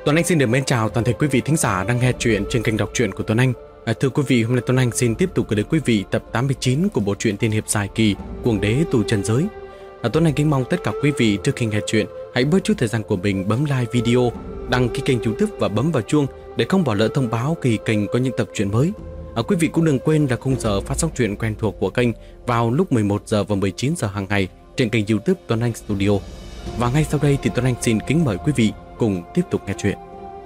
Tuấn Anh xin được mến chào toàn thể quý vị thính giả đang nghe chuyện trên kênh đọc truyện của Tuấn Anh. Thưa quý vị, hôm nay Tuấn Anh xin tiếp tục gửi đến quý vị tập 89 của bộ truyện tiên hiệp dài kỳ Cuồng Đế Tu Chân Giới. Tuấn Anh kính mong tất cả quý vị trước khi nghe chuyện hãy bớt chút thời gian của mình bấm like video, đăng ký kênh YouTube và bấm vào chuông để không bỏ lỡ thông báo khi kênh có những tập truyện mới. Quý vị cũng đừng quên là khung giờ phát sóng truyện quen thuộc của kênh vào lúc 11 giờ và 19 giờ hàng ngày trên kênh YouTube Tuấn Anh Studio. Và ngay sau đây thì Tuấn Anh xin kính mời quý vị cùng tiếp tục nghe chuyện.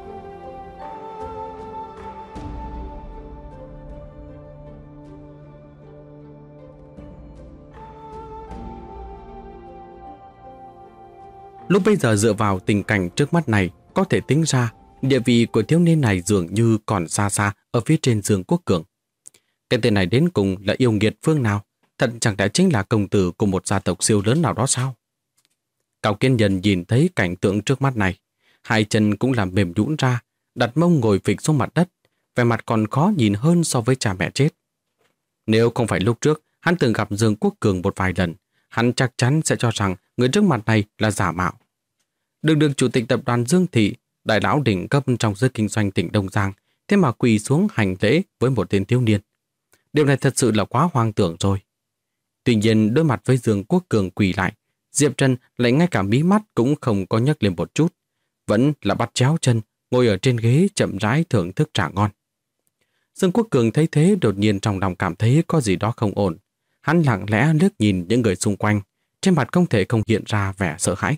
Lúc bây giờ dựa vào tình cảnh trước mắt này, có thể tính ra địa vị của thiếu niên này dường như còn xa xa ở phía trên Dương Quốc Cường. Cái tên này đến cùng là yêu nghiệt phương nào? Thật chẳng lẽ chính là công tử của một gia tộc siêu lớn nào đó sao? Cao Kiên Nhân nhìn thấy cảnh tượng trước mắt này, hai chân cũng làm mềm nhũn ra, đặt mông ngồi phịch xuống mặt đất, vẻ mặt còn khó nhìn hơn so với cha mẹ chết. Nếu không phải lúc trước hắn từng gặp Dương Quốc Cường một vài lần, hắn chắc chắn sẽ cho rằng người trước mặt này là giả mạo. Được chủ tịch tập đoàn Dương Thị, đại lão đỉnh cấp trong giới kinh doanh tỉnh Đông Giang, thế mà quỳ xuống hành lễ với một tên thiếu niên. Điều này thật sự là quá hoang tưởng rồi. Tuy nhiên đối mặt với Dương Quốc Cường quỳ lại, Diệp Trần lại ngay cả mí mắt cũng không có nhấc lên một chút, vẫn là bắt chéo chân, ngồi ở trên ghế chậm rãi thưởng thức trà ngon. Dương Quốc Cường thấy thế đột nhiên trong lòng cảm thấy có gì đó không ổn. Hắn lặng lẽ liếc nhìn những người xung quanh, trên mặt không thể không hiện ra vẻ sợ hãi.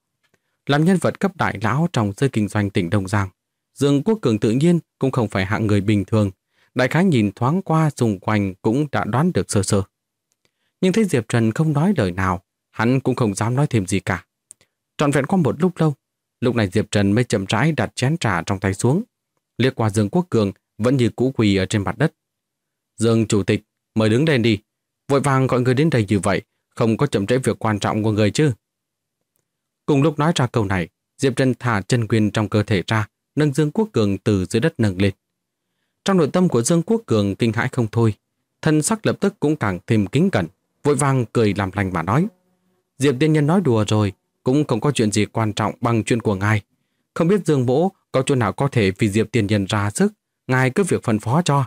Làm nhân vật cấp đại lão trong giới kinh doanh tỉnh Đông Giang, Dương Quốc Cường tự nhiên cũng không phải hạng người bình thường, đại khái nhìn thoáng qua xung quanh cũng đã đoán được sơ sơ. Nhưng thấy Diệp Trần không nói lời nào, hắn cũng không dám nói thêm gì cả. Trọn vẹn qua một lúc lâu, lúc này Diệp Trần mới chậm rãi đặt chén trà trong tay xuống, liếc qua Dương Quốc Cường vẫn như cũ quỳ ở trên mặt đất. Dương chủ tịch, mời đứng lên đi, vội vàng gọi người đến đây như vậy, không có chậm trễ việc quan trọng của người chứ. Cùng lúc nói ra câu này, Diệp Trần thả chân quyền trong cơ thể ra, nâng Dương Quốc Cường từ dưới đất nâng lên. Trong nội tâm của Dương Quốc Cường kinh hãi không thôi, thân sắc lập tức cũng càng thêm kính cẩn, vội vàng cười làm lành mà nói: Diệp tiên nhân nói đùa rồi, cũng không có chuyện gì quan trọng bằng chuyện của ngài. Không biết Dương Mỗ có chỗ nào có thể vì Diệp tiên nhân ra sức, ngài cứ việc phân phó cho.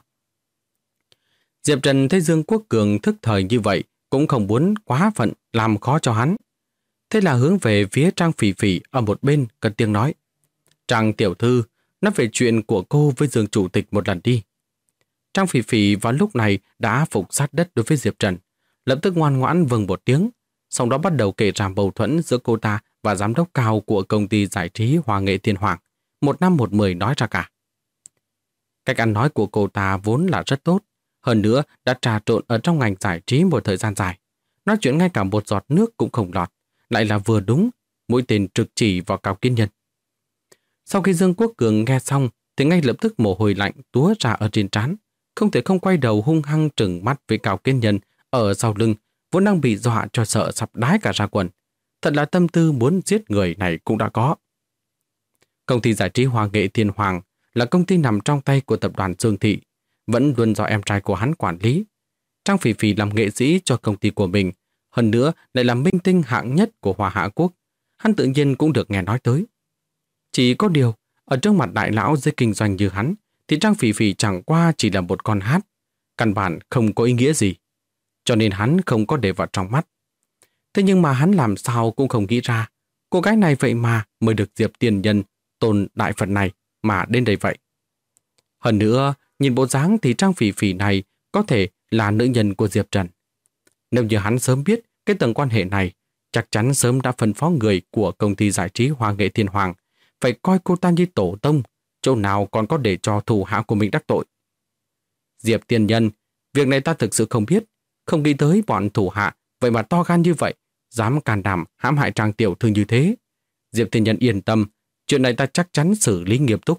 Diệp Trần thấy Dương Quốc Cường thức thời như vậy, cũng không muốn quá phận làm khó cho hắn. Thế là hướng về phía Trang Phỉ Phỉ ở một bên cất tiếng nói: Trang tiểu thư, nói về chuyện của cô với Dương chủ tịch một lần đi. Trang Phỉ Phỉ vào lúc này đã phục sát đất đối với Diệp Trần, lập tức ngoan ngoãn vâng một tiếng, sau đó bắt đầu kể ra mâu thuẫn giữa cô ta và giám đốc cao của công ty giải trí Hoa Nghệ Thiên Hoàng, một năm một mười nói ra cả. Cách ăn nói của cô ta vốn là rất tốt, hơn nữa đã trà trộn ở trong ngành giải trí một thời gian dài, nói chuyện ngay cả một giọt nước cũng không lọt, lại là vừa đúng, mũi tên trực chỉ vào Cao Kiên Nhân. Sau khi Dương Quốc Cường nghe xong thì ngay lập tức mồ hôi lạnh túa ra ở trên trán, không thể không quay đầu hung hăng trừng mắt với Cao Kiên Nhân ở sau lưng, vốn đang bị dọa cho sợ sắp đái cả ra quần. Thật là tâm tư muốn giết người này cũng đã có. Công ty giải trí Hoa Nghệ Thiên Hoàng là công ty nằm trong tay của tập đoàn Dương Thị, vẫn luôn do em trai của hắn quản lý. Trang Phỉ Phỉ làm nghệ sĩ cho công ty của mình, hơn nữa lại là minh tinh hạng nhất của Hoa Hạ Quốc, hắn tự nhiên cũng được nghe nói tới. Chỉ có điều, ở trước mặt đại lão giới kinh doanh như hắn, thì Trang Phỉ Phỉ chẳng qua chỉ là một con hát, căn bản không có ý nghĩa gì, cho nên hắn không có để vào trong mắt. Thế nhưng mà hắn làm sao cũng không nghĩ ra, cô gái này vậy mà mới được Diệp tiền nhân tôn đại Phật này mà đến đây vậy. Hơn nữa, nhìn bộ dáng thì Trang Phỉ Phỉ này có thể là nữ nhân của Diệp Trần. Nếu như hắn sớm biết cái tầng quan hệ này, chắc chắn sớm đã phân phó người của công ty giải trí Hoa Nghệ Thiên Hoàng phải coi cô ta như tổ tông, chỗ nào còn có để cho thủ hạ của mình đắc tội. Diệp tiền nhân, việc này ta thực sự không biết, không nghĩ tới bọn thủ hạ vậy mà to gan như vậy, dám can đảm hãm hại Trang tiểu thư như thế. Diệp tiền nhân yên tâm, chuyện này ta chắc chắn xử lý nghiêm túc.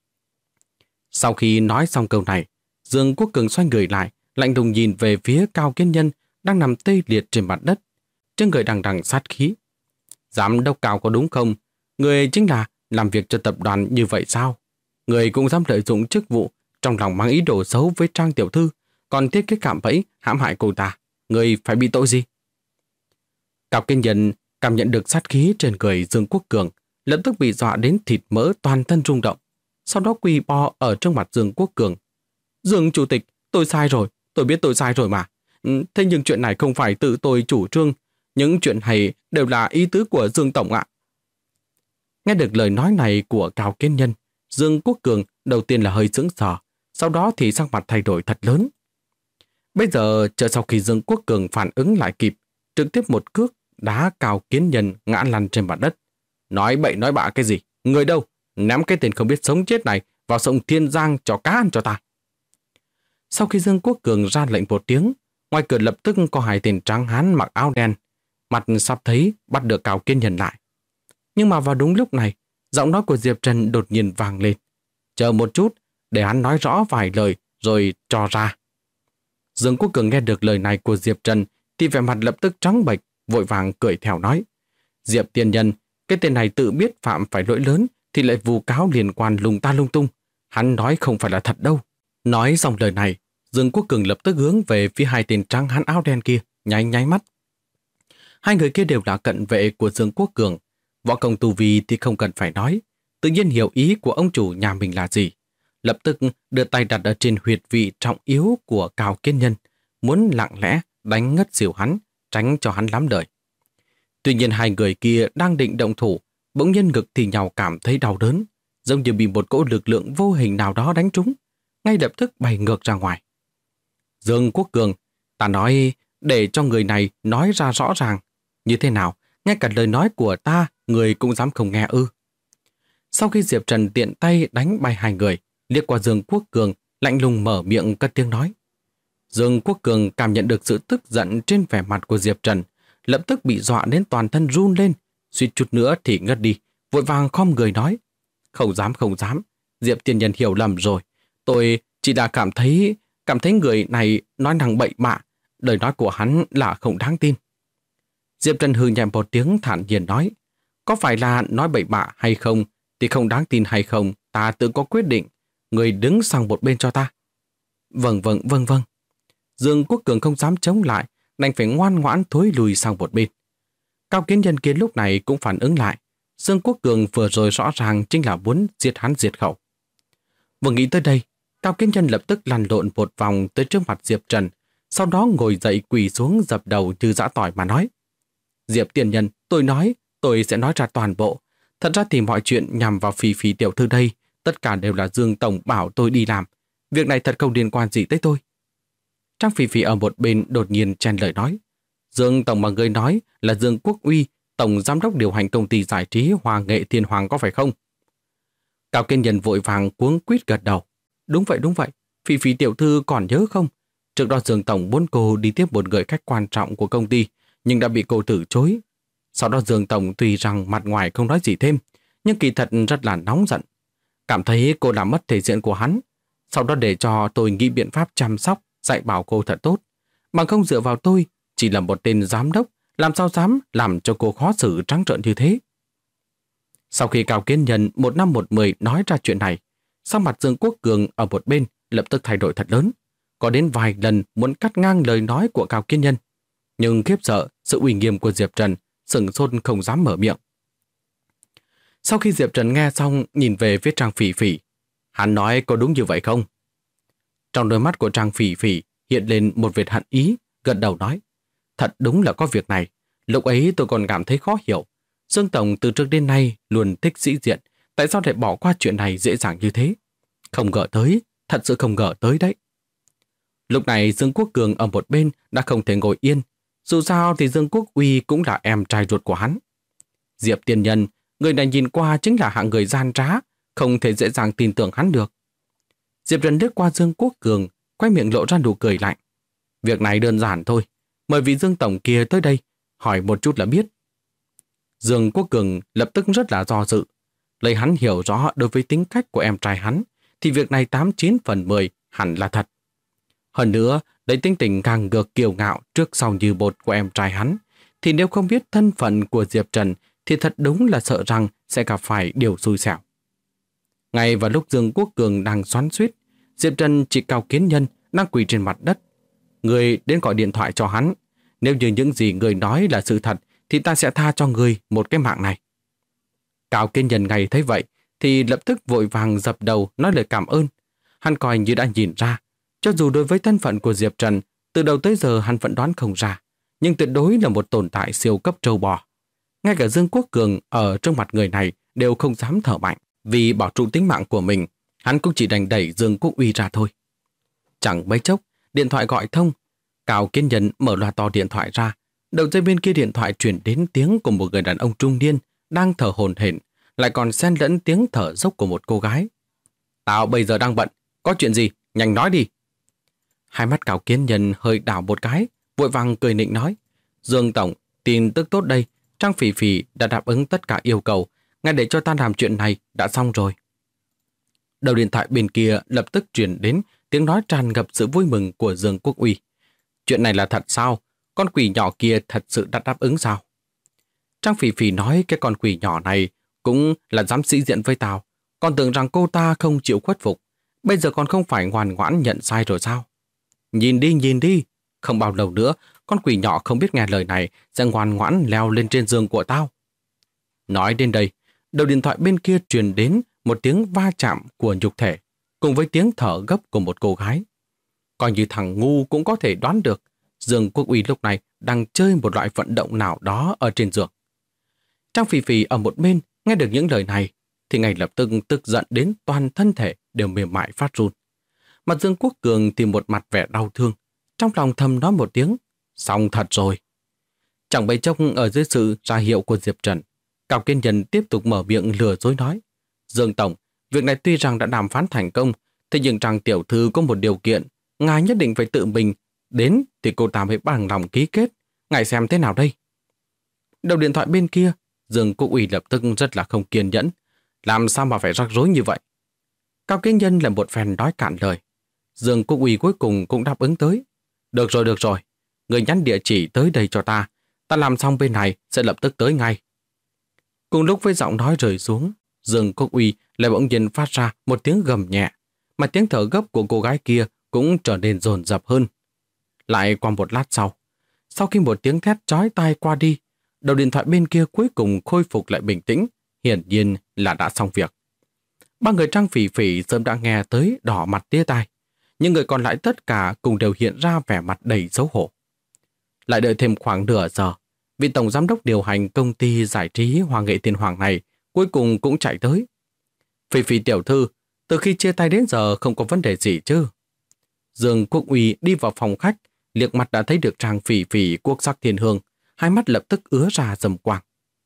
Sau khi nói xong câu này, Dương Quốc Cường xoay người lại, lạnh lùng nhìn về phía Cao Kiên Nhân đang nằm tê liệt trên mặt đất, trên người đằng đằng sát khí. Giám đốc Cao có đúng không? Người chính là làm việc cho tập đoàn như vậy sao? Người cũng dám lợi dụng chức vụ, trong lòng mang ý đồ xấu với Trang tiểu thư, còn thiết kế cạm bẫy hãm hại cô ta. Người phải bị tội gì? Cao Kiên Nhân cảm nhận được sát khí trên người Dương Quốc Cường, lập tức bị dọa đến thịt mỡ toàn thân rung động. Sau đó quỳ bò ở trước mặt Dương Quốc Cường. Dương chủ tịch, tôi sai rồi, tôi biết tôi sai rồi mà. Thế nhưng chuyện này không phải tự tôi chủ trương, những chuyện này đều là ý tứ của Dương Tổng ạ. Nghe được lời nói này của Cao Kiến Nhân, Dương Quốc Cường đầu tiên là hơi sững sờ, sau đó thì sắc mặt thay đổi thật lớn. Bây giờ, chờ sau khi Dương Quốc Cường phản ứng lại kịp, trực tiếp một cước đá Cao Kiến Nhân ngã lăn trên mặt đất. Nói bậy nói bạ cái gì? Người đâu? Ném cái tên không biết sống chết này vào sông Thiên Giang cho cá ăn cho ta. Sau khi Dương Quốc Cường ra lệnh một tiếng, ngoài cửa lập tức có hai tên trắng hán mặc áo đen, mặt sắp thấy bắt được Cao Kiến Nhân lại. Nhưng mà vào đúng lúc này, giọng nói của Diệp Trần đột nhiên vang lên. Chờ một chút, để hắn nói rõ vài lời rồi cho ra. Dương Quốc Cường nghe được lời này của Diệp Trần thì vẻ mặt lập tức trắng bệch, vội vàng cười theo nói. Diệp tiên nhân, cái tên này tự biết phạm phải lỗi lớn thì lại vu cáo liên quan lung ta lung tung. Hắn nói không phải là thật đâu. Nói xong lời này, Dương Quốc Cường lập tức hướng về phía hai tên trắng hán áo đen kia, nháy nháy mắt. Hai người kia đều là cận vệ của Dương Quốc Cường. Võ công tu vi thì không cần phải nói, tự nhiên hiểu ý của ông chủ nhà mình là gì. Lập tức đưa tay đặt ở trên huyệt vị trọng yếu của Cao Kiến Nhân, muốn lặng lẽ đánh ngất xỉu hắn, tránh cho hắn lắm đời. Tuy nhiên hai người kia đang định động thủ, bỗng nhiên ngực thì nhào cảm thấy đau đớn, giống như bị một cỗ lực lượng vô hình nào đó đánh trúng, ngay lập tức bay ngược ra ngoài. Dương Quốc Cường, ta nói để cho người này nói ra rõ ràng, như thế nào, ngay cả lời nói của ta, người cũng dám không nghe ư. Sau khi Diệp Trần tiện tay đánh bay hai người, liếc qua Dương Quốc Cường, lạnh lùng mở miệng cất tiếng nói. Dương Quốc Cường cảm nhận được sự tức giận trên vẻ mặt của Diệp Trần, lập tức bị dọa đến toàn thân run lên, suýt chút nữa thì ngất đi, vội vàng khom người nói. Không dám, Diệp tiên nhân hiểu lầm rồi. Tôi chỉ đã cảm thấy người này nói năng bậy bạ, lời nói của hắn là không đáng tin. Diệp Trần hừ nhẹ một tiếng thản nhiên nói, có phải là nói bậy bạ hay không, thì không đáng tin hay không, ta tự có quyết định, người đứng sang một bên cho ta. Vâng. Dương Quốc Cường không dám chống lại, đành phải ngoan ngoãn thối lùi sang một bên. Cao Kiến Nhân kia lúc này cũng phản ứng lại, Dương Quốc Cường vừa rồi rõ ràng chính là muốn giết hắn diệt khẩu. Vừa nghĩ tới đây, Cao Kiến Nhân lập tức lăn lộn một vòng tới trước mặt Diệp Trần, sau đó ngồi dậy quỳ xuống dập đầu như giã tỏi mà nói. Diệp tiên nhân, tôi sẽ nói ra toàn bộ. Thật ra thì mọi chuyện nhằm vào Phỉ Phỉ tiểu thư đây, tất cả đều là Dương Tổng bảo tôi đi làm. Việc này thật không liên quan gì tới tôi. Trang Phỉ Phỉ ở một bên đột nhiên chen lời nói. Dương Tổng mà người nói là Dương Quốc Uy, Tổng Giám đốc điều hành công ty giải trí Hoa Nghệ Thiên Hoàng có phải không? Cao Kiến Nhân vội vàng cuống quýt gật đầu. Đúng vậy. Phỉ Phỉ tiểu thư còn nhớ không? Trước đó Dương Tổng muốn cô đi tiếp một người khách quan trọng của công ty, nhưng đã bị cô từ chối. Sau đó Dương Tổng tuy rằng mặt ngoài không nói gì thêm, nhưng kỳ thật rất là nóng giận. Cảm thấy cô đã mất thể diện của hắn. Sau đó để cho tôi nghĩ biện pháp chăm sóc, dạy bảo cô thật tốt. Bằng không dựa vào tôi, chỉ là một tên giám đốc, làm sao dám làm cho cô khó xử trắng trợn như thế. Sau khi Cao Kiến Nhân một năm một mười nói ra chuyện này, sắc mặt Dương Quốc Cường ở một bên lập tức thay đổi thật lớn. Có đến vài lần muốn cắt ngang lời nói của Cao Kiến Nhân, nhưng khiếp sợ sự uy nghiêm của Diệp Trần, sửng sốt không dám mở miệng. Sau khi Diệp Trần nghe xong nhìn về phía Trang Phỉ Phỉ, hắn nói có đúng như vậy không? Trong đôi mắt của Trang Phỉ Phỉ hiện lên một vệt hận ý, gật đầu nói. Thật đúng là có việc này, lúc ấy tôi còn cảm thấy khó hiểu. Dương Tổng từ trước đến nay luôn thích sĩ diện, tại sao lại bỏ qua chuyện này dễ dàng như thế? Không ngờ tới, thật sự không ngờ tới đấy. Lúc này Dương Quốc Cường ở một bên đã không thể ngồi yên, dù sao thì Dương Quốc Uy cũng là em trai ruột của hắn. Diệp tiên nhân, người này nhìn qua chính là hạng người gian trá, không thể dễ dàng tin tưởng hắn được. Diệp Trần liếc qua Dương Quốc Cường, quay miệng lộ ra nụ cười lạnh. Việc này đơn giản thôi, mời vị Dương Tổng kia tới đây, hỏi một chút là biết. Dương Quốc Cường lập tức rất là do dự. Lấy hắn hiểu rõ đối với tính cách của em trai hắn, thì việc này 89 phần 10 hẳn là thật. Hơn nữa, lấy tính tình càng ngược kiêu ngạo trước sau như bột của em trai hắn, thì nếu không biết thân phận của Diệp Trần thì thật đúng là sợ rằng sẽ gặp phải điều xui xẻo. Ngay vào lúc Dương Quốc Cường đang xoắn xuýt, Diệp Trần chỉ Cao Kiến Nhân đang quỳ trên mặt đất. Người đến gọi điện thoại cho hắn. Nếu như những gì người nói là sự thật thì ta sẽ tha cho người một cái mạng này. Cao Kiên Nhân ngay thấy vậy thì lập tức vội vàng dập đầu nói lời cảm ơn. Hắn coi như đã nhìn ra, cho dù đối với thân phận của Diệp Trần, từ đầu tới giờ hắn vẫn đoán không ra, nhưng tuyệt đối là một tồn tại siêu cấp trâu bò. Ngay cả Dương Quốc Cường ở trong mặt người này đều không dám thở mạnh, vì bảo trụ tính mạng của mình, hắn cũng chỉ đành đẩy Dương Quốc Uy ra thôi. Chẳng mấy chốc, điện thoại gọi thông. Cao Kiên Nhân mở loa to điện thoại ra. Đầu dây bên kia điện thoại truyền đến tiếng của một người đàn ông trung niên đang thở hổn hển, lại còn xen lẫn tiếng thở dốc của một cô gái. Tao bây giờ đang bận, có chuyện gì? Nhanh nói đi. Hai mắt Cao Kiên Nhân hơi đảo một cái, vội vàng cười nịnh nói. Dương Tổng, tin tức tốt đây. Trang Phỉ Phỉ đã đáp ứng tất cả yêu cầu. Ngay để cho ta làm chuyện này đã xong rồi. Đầu điện thoại bên kia lập tức truyền đến tiếng nói tràn ngập sự vui mừng của Dương Quốc Uy. Chuyện này là thật sao? Con quỷ nhỏ kia thật sự đã đáp ứng sao? Trang Phỉ Phỉ nói cái con quỷ nhỏ này cũng là dám sĩ diện với tao. Còn tưởng rằng cô ta không chịu khuất phục. Bây giờ còn không phải ngoan ngoãn nhận sai rồi sao? Nhìn đi. Không bao lâu nữa, con quỷ nhỏ không biết nghe lời này sẽ ngoan ngoãn leo lên trên giường của tao. Nói đến đây, đầu điện thoại bên kia truyền đến một tiếng va chạm của nhục thể, cùng với tiếng thở gấp của một cô gái. Coi như thằng ngu cũng có thể đoán được, Dương Quốc Uy lúc này đang chơi một loại vận động nào đó ở trên giường. Trang Phỉ Phỉ ở một bên nghe được những lời này, thì ngay lập tức tức giận đến toàn thân thể đều mềm mại phát run. Mặt Dương Quốc Cường thì một mặt vẻ đau thương, trong lòng thầm nói một tiếng, xong thật rồi. Chẳng bấy chốc ở dưới sự ra hiệu của Diệp Trần, Cao Kiên Nhân tiếp tục mở miệng lừa dối nói. Dương Tổng, việc này tuy rằng đã đàm phán thành công, thế nhưng Trang tiểu thư có một điều kiện, ngài nhất định phải tự mình đến thì cô ta mới bằng lòng ký kết. Ngài xem thế nào đây? Đầu điện thoại bên kia, Dương Quốc Uy lập tức rất là không kiên nhẫn. Làm sao mà phải rắc rối như vậy? Cao Kiên Nhân là một phen nói cạn lời. Dương Quốc Uy cuối cùng cũng đáp ứng tới. Được rồi. Người nhắn địa chỉ tới đây cho ta. Ta làm xong bên này sẽ lập tức tới ngay. Cùng lúc với giọng nói rơi xuống, Dương Quốc Uy lại bỗng nhiên phát ra một tiếng gầm nhẹ, mà tiếng thở gấp của cô gái kia cũng trở nên dồn dập hơn. Lại qua một lát sau khi một tiếng thét chói tai qua đi, đầu điện thoại bên kia cuối cùng khôi phục lại bình tĩnh, hiển nhiên là đã xong việc. Ba người Trang Phỉ Phỉ sớm đã nghe tới đỏ mặt tía tai, nhưng người còn lại tất cả cùng đều hiện ra vẻ mặt đầy xấu hổ. Lại đợi thêm khoảng nửa giờ, vị tổng giám đốc điều hành công ty giải trí Hoa Nghệ Thiên Hoàng này cuối cùng cũng chạy tới. Phỉ Phỉ tiểu thư, từ khi chia tay đến giờ không có vấn đề gì chứ? Dương Quốc Uy đi vào phòng khách, liếc mặt đã thấy được Trang Phỉ Phỉ quốc sắc thiên hương, hai mắt lập tức ứa ra rầm quang.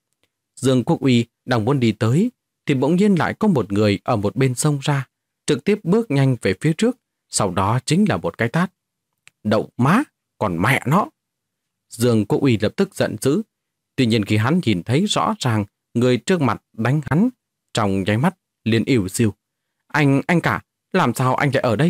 Dương Quốc Uy đang muốn đi tới, thì bỗng nhiên lại có một người ở một bên xông ra, trực tiếp bước nhanh về phía trước, sau đó chính là một cái tát. Đậu má, còn mẹ nó! Dương Quốc Uy lập tức giận dữ, tuy nhiên khi hắn nhìn thấy rõ ràng người trước mặt đánh hắn, trong nháy mắt liền ỉu xìu. Anh cả, làm sao anh lại ở đây?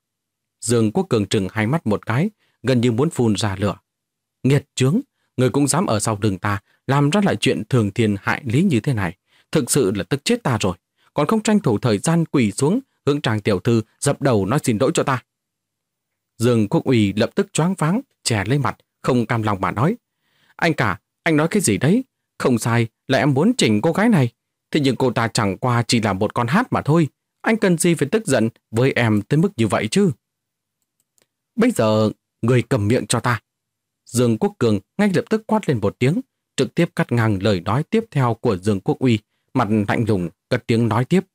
Dương Quốc Cường trừng hai mắt một cái, gần như muốn phun ra lửa. Nghiệt chướng, người cũng dám ở sau lưng ta, làm ra lại chuyện thường thiên hại lý như thế này. Thực sự là tức chết ta rồi, còn không tranh thủ thời gian quỳ xuống, hướng Trang tiểu thư dập đầu nói xin lỗi cho ta. Dương Quốc Uy lập tức choáng váng, chè lên mặt, không cam lòng mà nói. Anh cả, anh nói cái gì đấy? Không sai, là em muốn chỉnh cô gái này. Thế nhưng cô ta chẳng qua chỉ là một con hát mà thôi. Anh cần gì phải tức giận với em tới mức như vậy chứ? Bây giờ, người cầm miệng cho ta. Dương Quốc Cường ngay lập tức quát lên một tiếng, trực tiếp cắt ngang lời nói tiếp theo của Dương Quốc Uy, mặt lạnh lùng, cất tiếng nói tiếp.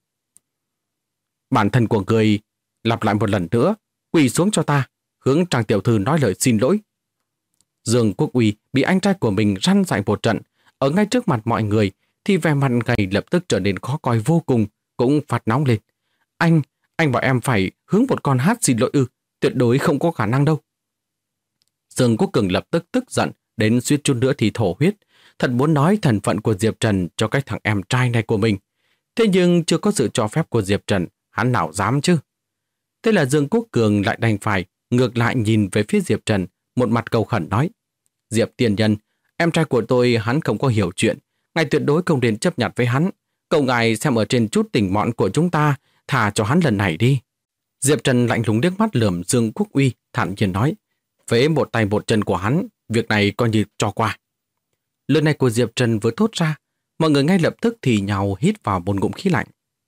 Bản thân của người lặp lại một lần nữa, quỳ xuống cho ta, hướng Trang tiểu thư nói lời xin lỗi. Dương Quốc Uy bị anh trai của mình răn dạy một trận, ở ngay trước mặt mọi người, thì vẻ mặt gầy lập tức trở nên khó coi vô cùng, cũng phát nóng lên. Anh bảo em phải hướng một con hát xin lỗi ư? Tuyệt đối không có khả năng đâu. Dương Quốc Cường lập tức tức giận, đến suýt chút nữa thì thổ huyết. Thật muốn nói thân phận của Diệp Trần cho cái thằng em trai này của mình. Thế nhưng chưa có sự cho phép của Diệp Trần, hắn nào dám chứ? Thế là Dương Quốc Cường lại đành phải ngược lại nhìn về phía Diệp Trần, một mặt cầu khẩn nói. Diệp tiền nhân, em trai của tôi hắn không có hiểu chuyện, ngài tuyệt đối không nên chấp nhận với hắn. Cầu ngài xem ở trên chút tình mọn của chúng ta, thả cho hắn lần này đi. Diệp Trần lạnh lùng liếc mắt lườm Dương Quốc Uy, thản nhiên nói. Phế một tay một chân của hắn, việc này coi như cho qua. Lời này của Diệp Trần vừa thốt ra, Mọi người ngay lập tức thì nhau hít vào một ngụm khí lạnh.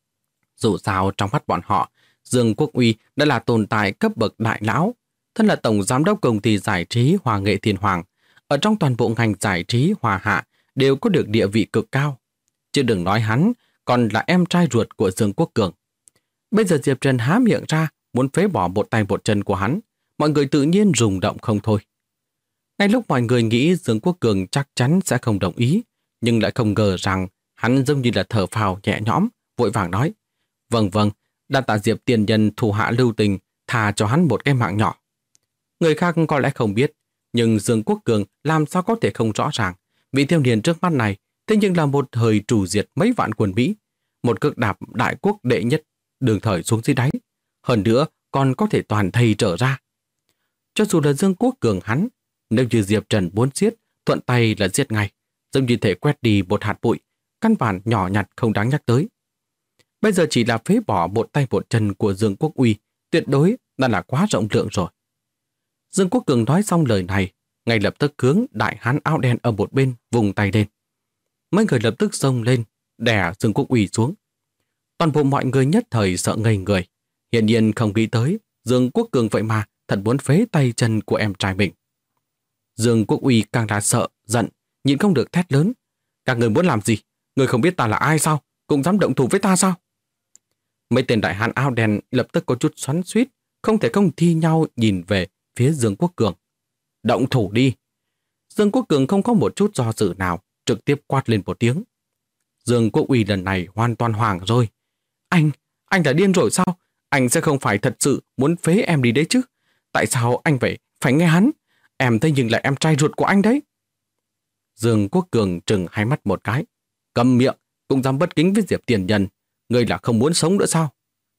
Dù sao trong mắt bọn họ, Dương Quốc Uy đã là tồn tại cấp bậc đại lão, thân là tổng giám đốc công ty giải trí Hòa nghệ Thiên Hoàng, ở trong toàn bộ ngành giải trí Hòa Hạ đều có được địa vị cực cao. Chứ đừng nói hắn còn là em trai ruột của Dương Quốc Cường. Bây giờ Diệp Trần há miệng ra muốn phế bỏ một tay một chân của hắn, mọi người tự nhiên rung động không thôi. Ngay lúc mọi người nghĩ Dương Quốc Cường chắc chắn sẽ không đồng ý, nhưng lại không ngờ rằng hắn giống như là thở phào nhẹ nhõm, vội vàng nói: Vâng vâng, đa tạ Diệp tiền nhân thủ hạ lưu tình, tha cho hắn một cái mạng nhỏ. Người khác có lẽ không biết, nhưng Dương Quốc Cường làm sao có thể không rõ ràng. Vị thiếu niên trước mắt này thế nhưng là một thời trù diệt mấy vạn quân Mỹ, một cước đạp đại quốc đệ nhất đường thời xuống dưới đáy, hơn nữa còn có thể toàn thây trở ra. Cho dù là Dương Quốc Cường hắn, nếu như Diệp Trần muốn giết, thuận tay là giết ngay, giống như thể quét đi một hạt bụi, căn bản nhỏ nhặt không đáng nhắc tới. Bây giờ chỉ là phế bỏ một tay một chân của Dương Quốc Uy, tuyệt đối đã là quá rộng lượng rồi. Dương Quốc Cường nói xong lời này, ngay lập tức hướng đại hán áo đen ở một bên vùng tay lên. Mấy người lập tức xông lên, đè Dương Quốc Uy xuống. Toàn bộ mọi người nhất thời sợ ngây người, hiển nhiên không nghĩ tới Dương Quốc Cường vậy mà thật muốn phế tay chân của em trai mình. Dương Quốc Uy càng là sợ, giận, nhịn không được thét lớn: Các người muốn làm gì? Người không biết ta là ai sao? Cũng dám động thủ với ta sao? Mấy tên đại hán áo đen lập tức có chút xoắn xuýt, không thể không thi nhau nhìn về phía Dương Quốc Cường. Động thủ đi! Dương Quốc Cường không có một chút do dự nào, trực tiếp quát lên một tiếng. Dương Quốc Uy lần này hoàn toàn hoảng rồi. Anh đã điên rồi sao? Anh sẽ không phải thật sự muốn phế em đi đấy chứ? Tại sao anh phải nghe hắn? Em thấy nhưng là em trai ruột của anh đấy. Dương Quốc Cường trừng hai mắt một cái. Câm miệng, cũng dám bất kính với Diệp tiền nhân. Ngươi là không muốn sống nữa sao?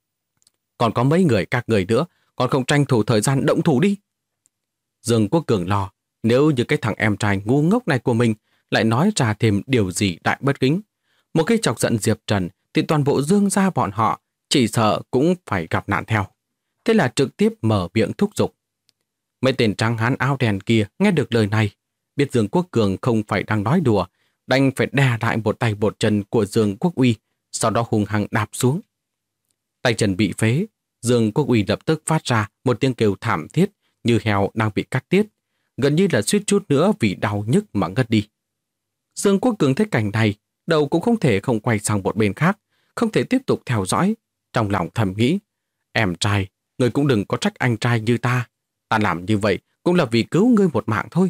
Còn có mấy người các người nữa, còn không tranh thủ thời gian động thủ đi. Dương Quốc Cường lo, nếu như cái thằng em trai ngu ngốc này của mình lại nói ra thêm điều gì đại bất kính, một cái chọc giận Diệp Trần thì toàn bộ Dương gia bọn họ chỉ sợ cũng phải gặp nạn theo. Thế là trực tiếp mở miệng thúc giục. Mấy tên trắng hán áo đen kia nghe được lời này, biết Dương Quốc Cường không phải đang nói đùa, đành phải đè lại một tay một chân của Dương Quốc Uy, sau đó hung hăng đạp xuống. Tay chân bị phế, Dương Quốc Uy lập tức phát ra một tiếng kêu thảm thiết như heo đang bị cắt tiết, gần như là suýt chút nữa vì đau nhức mà ngất đi. Dương Quốc Cường thấy cảnh này, đầu cũng không thể không quay sang một bên khác, không thể tiếp tục theo dõi, trong lòng thầm nghĩ: Em trai, người cũng đừng có trách anh trai như ta. Ta làm như vậy cũng là vì cứu ngươi một mạng thôi.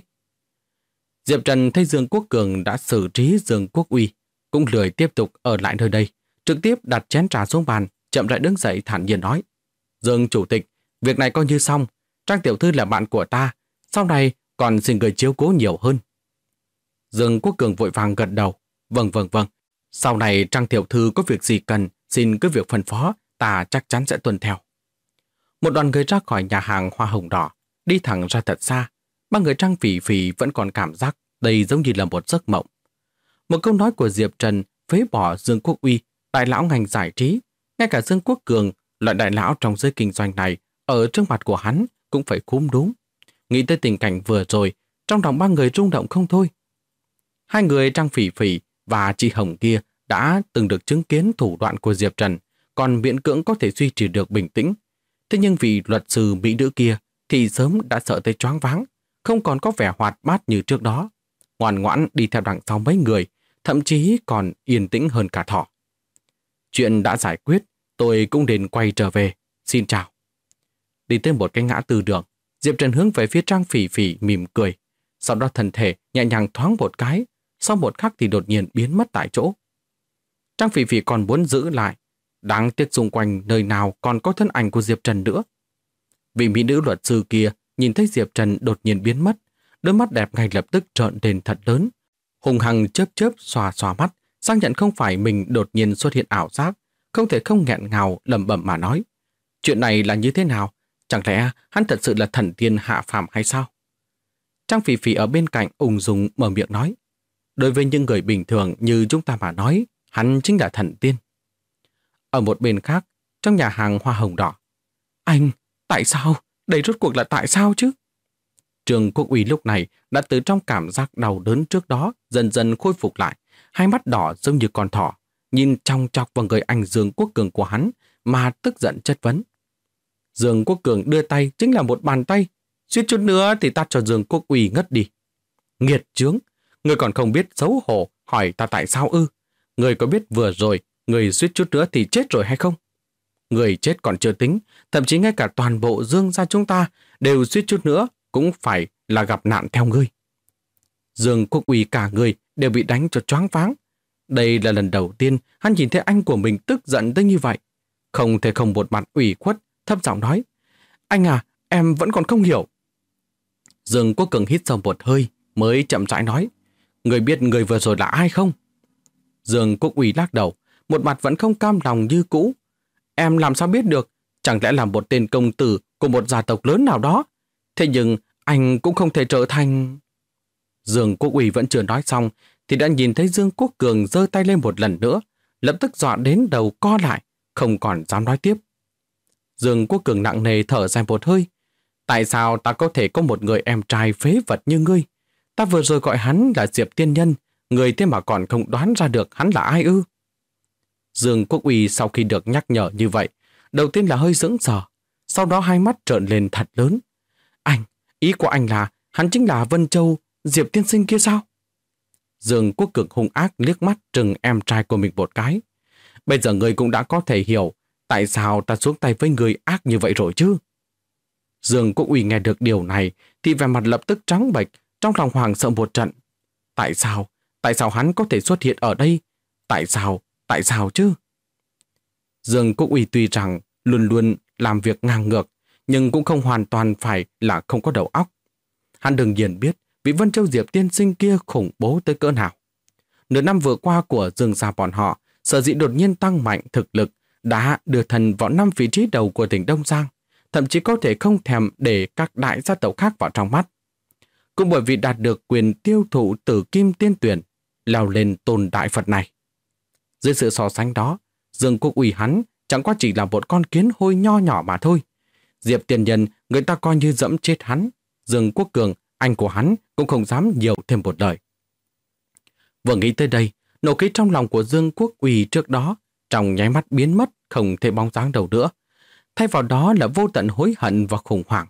Diệp Trần thấy Dương Quốc Cường đã xử trí Dương Quốc Uy, cũng lười tiếp tục ở lại nơi đây, trực tiếp đặt chén trà xuống bàn, chậm rãi đứng dậy thản nhiên nói: Dương chủ tịch, việc này coi như xong. Trang tiểu thư là bạn của ta, sau này còn xin người chiếu cố nhiều hơn. Dương Quốc Cường vội vàng gật đầu: Vâng. Sau này Trang tiểu thư có việc gì cần, xin cứ việc phân phó, ta chắc chắn sẽ tuân theo. Một đoàn người ra khỏi nhà hàng Hoa Hồng Đỏ, đi thẳng ra thật xa. Ba người Trang Phỉ Phỉ vẫn còn cảm giác đây giống như là một giấc mộng. Một câu nói của Diệp Trần phế bỏ Dương Quốc Uy, đại lão ngành giải trí, ngay cả Dương Quốc Cường, loại đại lão trong giới kinh doanh này, ở trước mặt của hắn cũng phải cúm đúng. Nghĩ tới tình cảnh vừa rồi, trong lòng ba người rung động không thôi. Hai người Trang Phỉ Phỉ và chị Hồng kia đã từng được chứng kiến thủ đoạn của Diệp Trần, còn miễn cưỡng có thể duy trì được bình tĩnh. Thế nhưng vị luật sư mỹ nữ kia thì sớm đã sợ tới choáng váng, không còn có vẻ hoạt bát như trước đó, ngoan ngoãn đi theo đằng sau mấy người, thậm chí còn yên tĩnh hơn cả thỏ. Chuyện đã giải quyết, tôi cũng đến quay trở về. Xin chào. Đi tới một cái ngã tư đường, Diệp Trần hướng về phía Trang Phỉ Phỉ mỉm cười, sau đó thân thể nhẹ nhàng thoáng một cái, sau một khắc thì đột nhiên biến mất tại chỗ. Trang Phỉ Phỉ còn muốn giữ lại, đáng tiếc xung quanh nơi nào còn có thân ảnh của Diệp Trần nữa. Vị mỹ nữ luật sư kia nhìn thấy Diệp Trần đột nhiên biến mất, đôi mắt đẹp ngay lập tức trợn lên thật lớn, hùng hăng chớp chớp xòa xòa mắt, xác nhận không phải mình đột nhiên xuất hiện ảo giác, không thể không nghẹn ngào lẩm bẩm mà nói: Chuyện này là như thế nào? Chẳng lẽ hắn thật sự là thần tiên hạ phàm hay sao? Trang Phỉ Phỉ ở bên cạnh ung dung mở miệng nói: Đối với những người bình thường như chúng ta mà nói, hắn chính là thần tiên. Ở một bên khác, trong nhà hàng Hoa Hồng Đỏ: Anh, tại sao? Đây rốt cuộc là tại sao chứ? Trương Quốc Uy lúc này đã từ trong cảm giác đau đớn trước đó dần dần khôi phục lại, hai mắt đỏ giống như con thỏ, nhìn chòng chọc vào người anh Dương Quốc Cường của hắn mà tức giận chất vấn. Dương Quốc Cường đưa tay chính là một bàn tay, suýt chút nữa thì tát cho Dương Quốc Uy ngất đi. Nghiệt chướng, người còn không biết xấu hổ hỏi ta tại sao ư? Người có biết vừa rồi người suýt chút nữa thì chết rồi hay không? Người chết còn chưa tính, thậm chí ngay cả toàn bộ Dương gia chúng ta đều suýt chút nữa cũng phải là gặp nạn theo ngươi. Dương Quốc Uy cả người đều bị đánh cho choáng váng. Đây là lần đầu tiên hắn nhìn thấy anh của mình tức giận tới như vậy. Không thể không một mặt ủy khuất, thấp giọng nói. Anh à, em vẫn còn không hiểu. Dương Quốc Cường hít sâu một hơi, mới chậm rãi nói. Người biết người vừa rồi là ai không? Dương Quốc Uy lắc đầu, một mặt vẫn không cam lòng như cũ. Em làm sao biết được? Chẳng lẽ là một tên công tử của một gia tộc lớn nào đó? Thế nhưng anh cũng không thể trở thành... Dương Quốc Uy vẫn chưa nói xong thì đã nhìn thấy Dương Quốc Cường giơ tay lên một lần nữa, lập tức dọa đến đầu co lại, không còn dám nói tiếp. Dương Quốc Cường nặng nề thở dài một hơi. Tại sao ta có thể có một người em trai phế vật như ngươi? Ta vừa rồi gọi hắn là Diệp Tiên Nhân, người thế mà còn không đoán ra được hắn là ai ư? Dương Quốc Uy sau khi được nhắc nhở như vậy, đầu tiên là hơi sững sờ, sau đó hai mắt trợn lên thật lớn. Anh, ý của anh là hắn chính là Vân Châu, Diệp tiên sinh kia sao? Dương Quốc Cường hung ác liếc mắt trừng em trai của mình một cái. Bây giờ người cũng đã có thể hiểu tại sao ta xuống tay với người ác như vậy rồi chứ? Dương Quốc Uy nghe được điều này thì vẻ mặt lập tức trắng bệch, trong lòng hoảng sợ một trận. Tại sao? Tại sao hắn có thể xuất hiện ở đây? Tại sao? Tại sao chứ? Dương Quốc Uy tuy rằng luôn luôn làm việc ngang ngược, nhưng cũng không hoàn toàn phải là không có đầu óc. Hắn đương nhiên biết vị Vân Châu Diệp tiên sinh kia khủng bố tới cỡ nào. Nửa năm vừa qua của Dương gia bọn họ, sở dĩ đột nhiên tăng mạnh thực lực đã đưa thần vào 5 vị trí đầu của tỉnh Đông Giang, thậm chí có thể không thèm để các đại gia tộc khác vào trong mắt. Cũng bởi vì đạt được quyền tiêu thụ Tử Kim Tiên Tuyển, leo lên tôn đại Phật này. Dưới sự so sánh đó, Dương Quốc Uy hắn chẳng qua chỉ là một con kiến hôi nho nhỏ mà thôi. Diệp Tiền Nhân người ta coi như dẫm chết hắn. Dương Quốc Cường, anh của hắn cũng không dám nhiều thêm một lời. Vừa nghĩ tới đây, nộ khí trong lòng của Dương Quốc Uy trước đó trong nháy mắt biến mất, không thể bóng dáng đâu nữa. Thay vào đó là vô tận hối hận và khủng hoảng.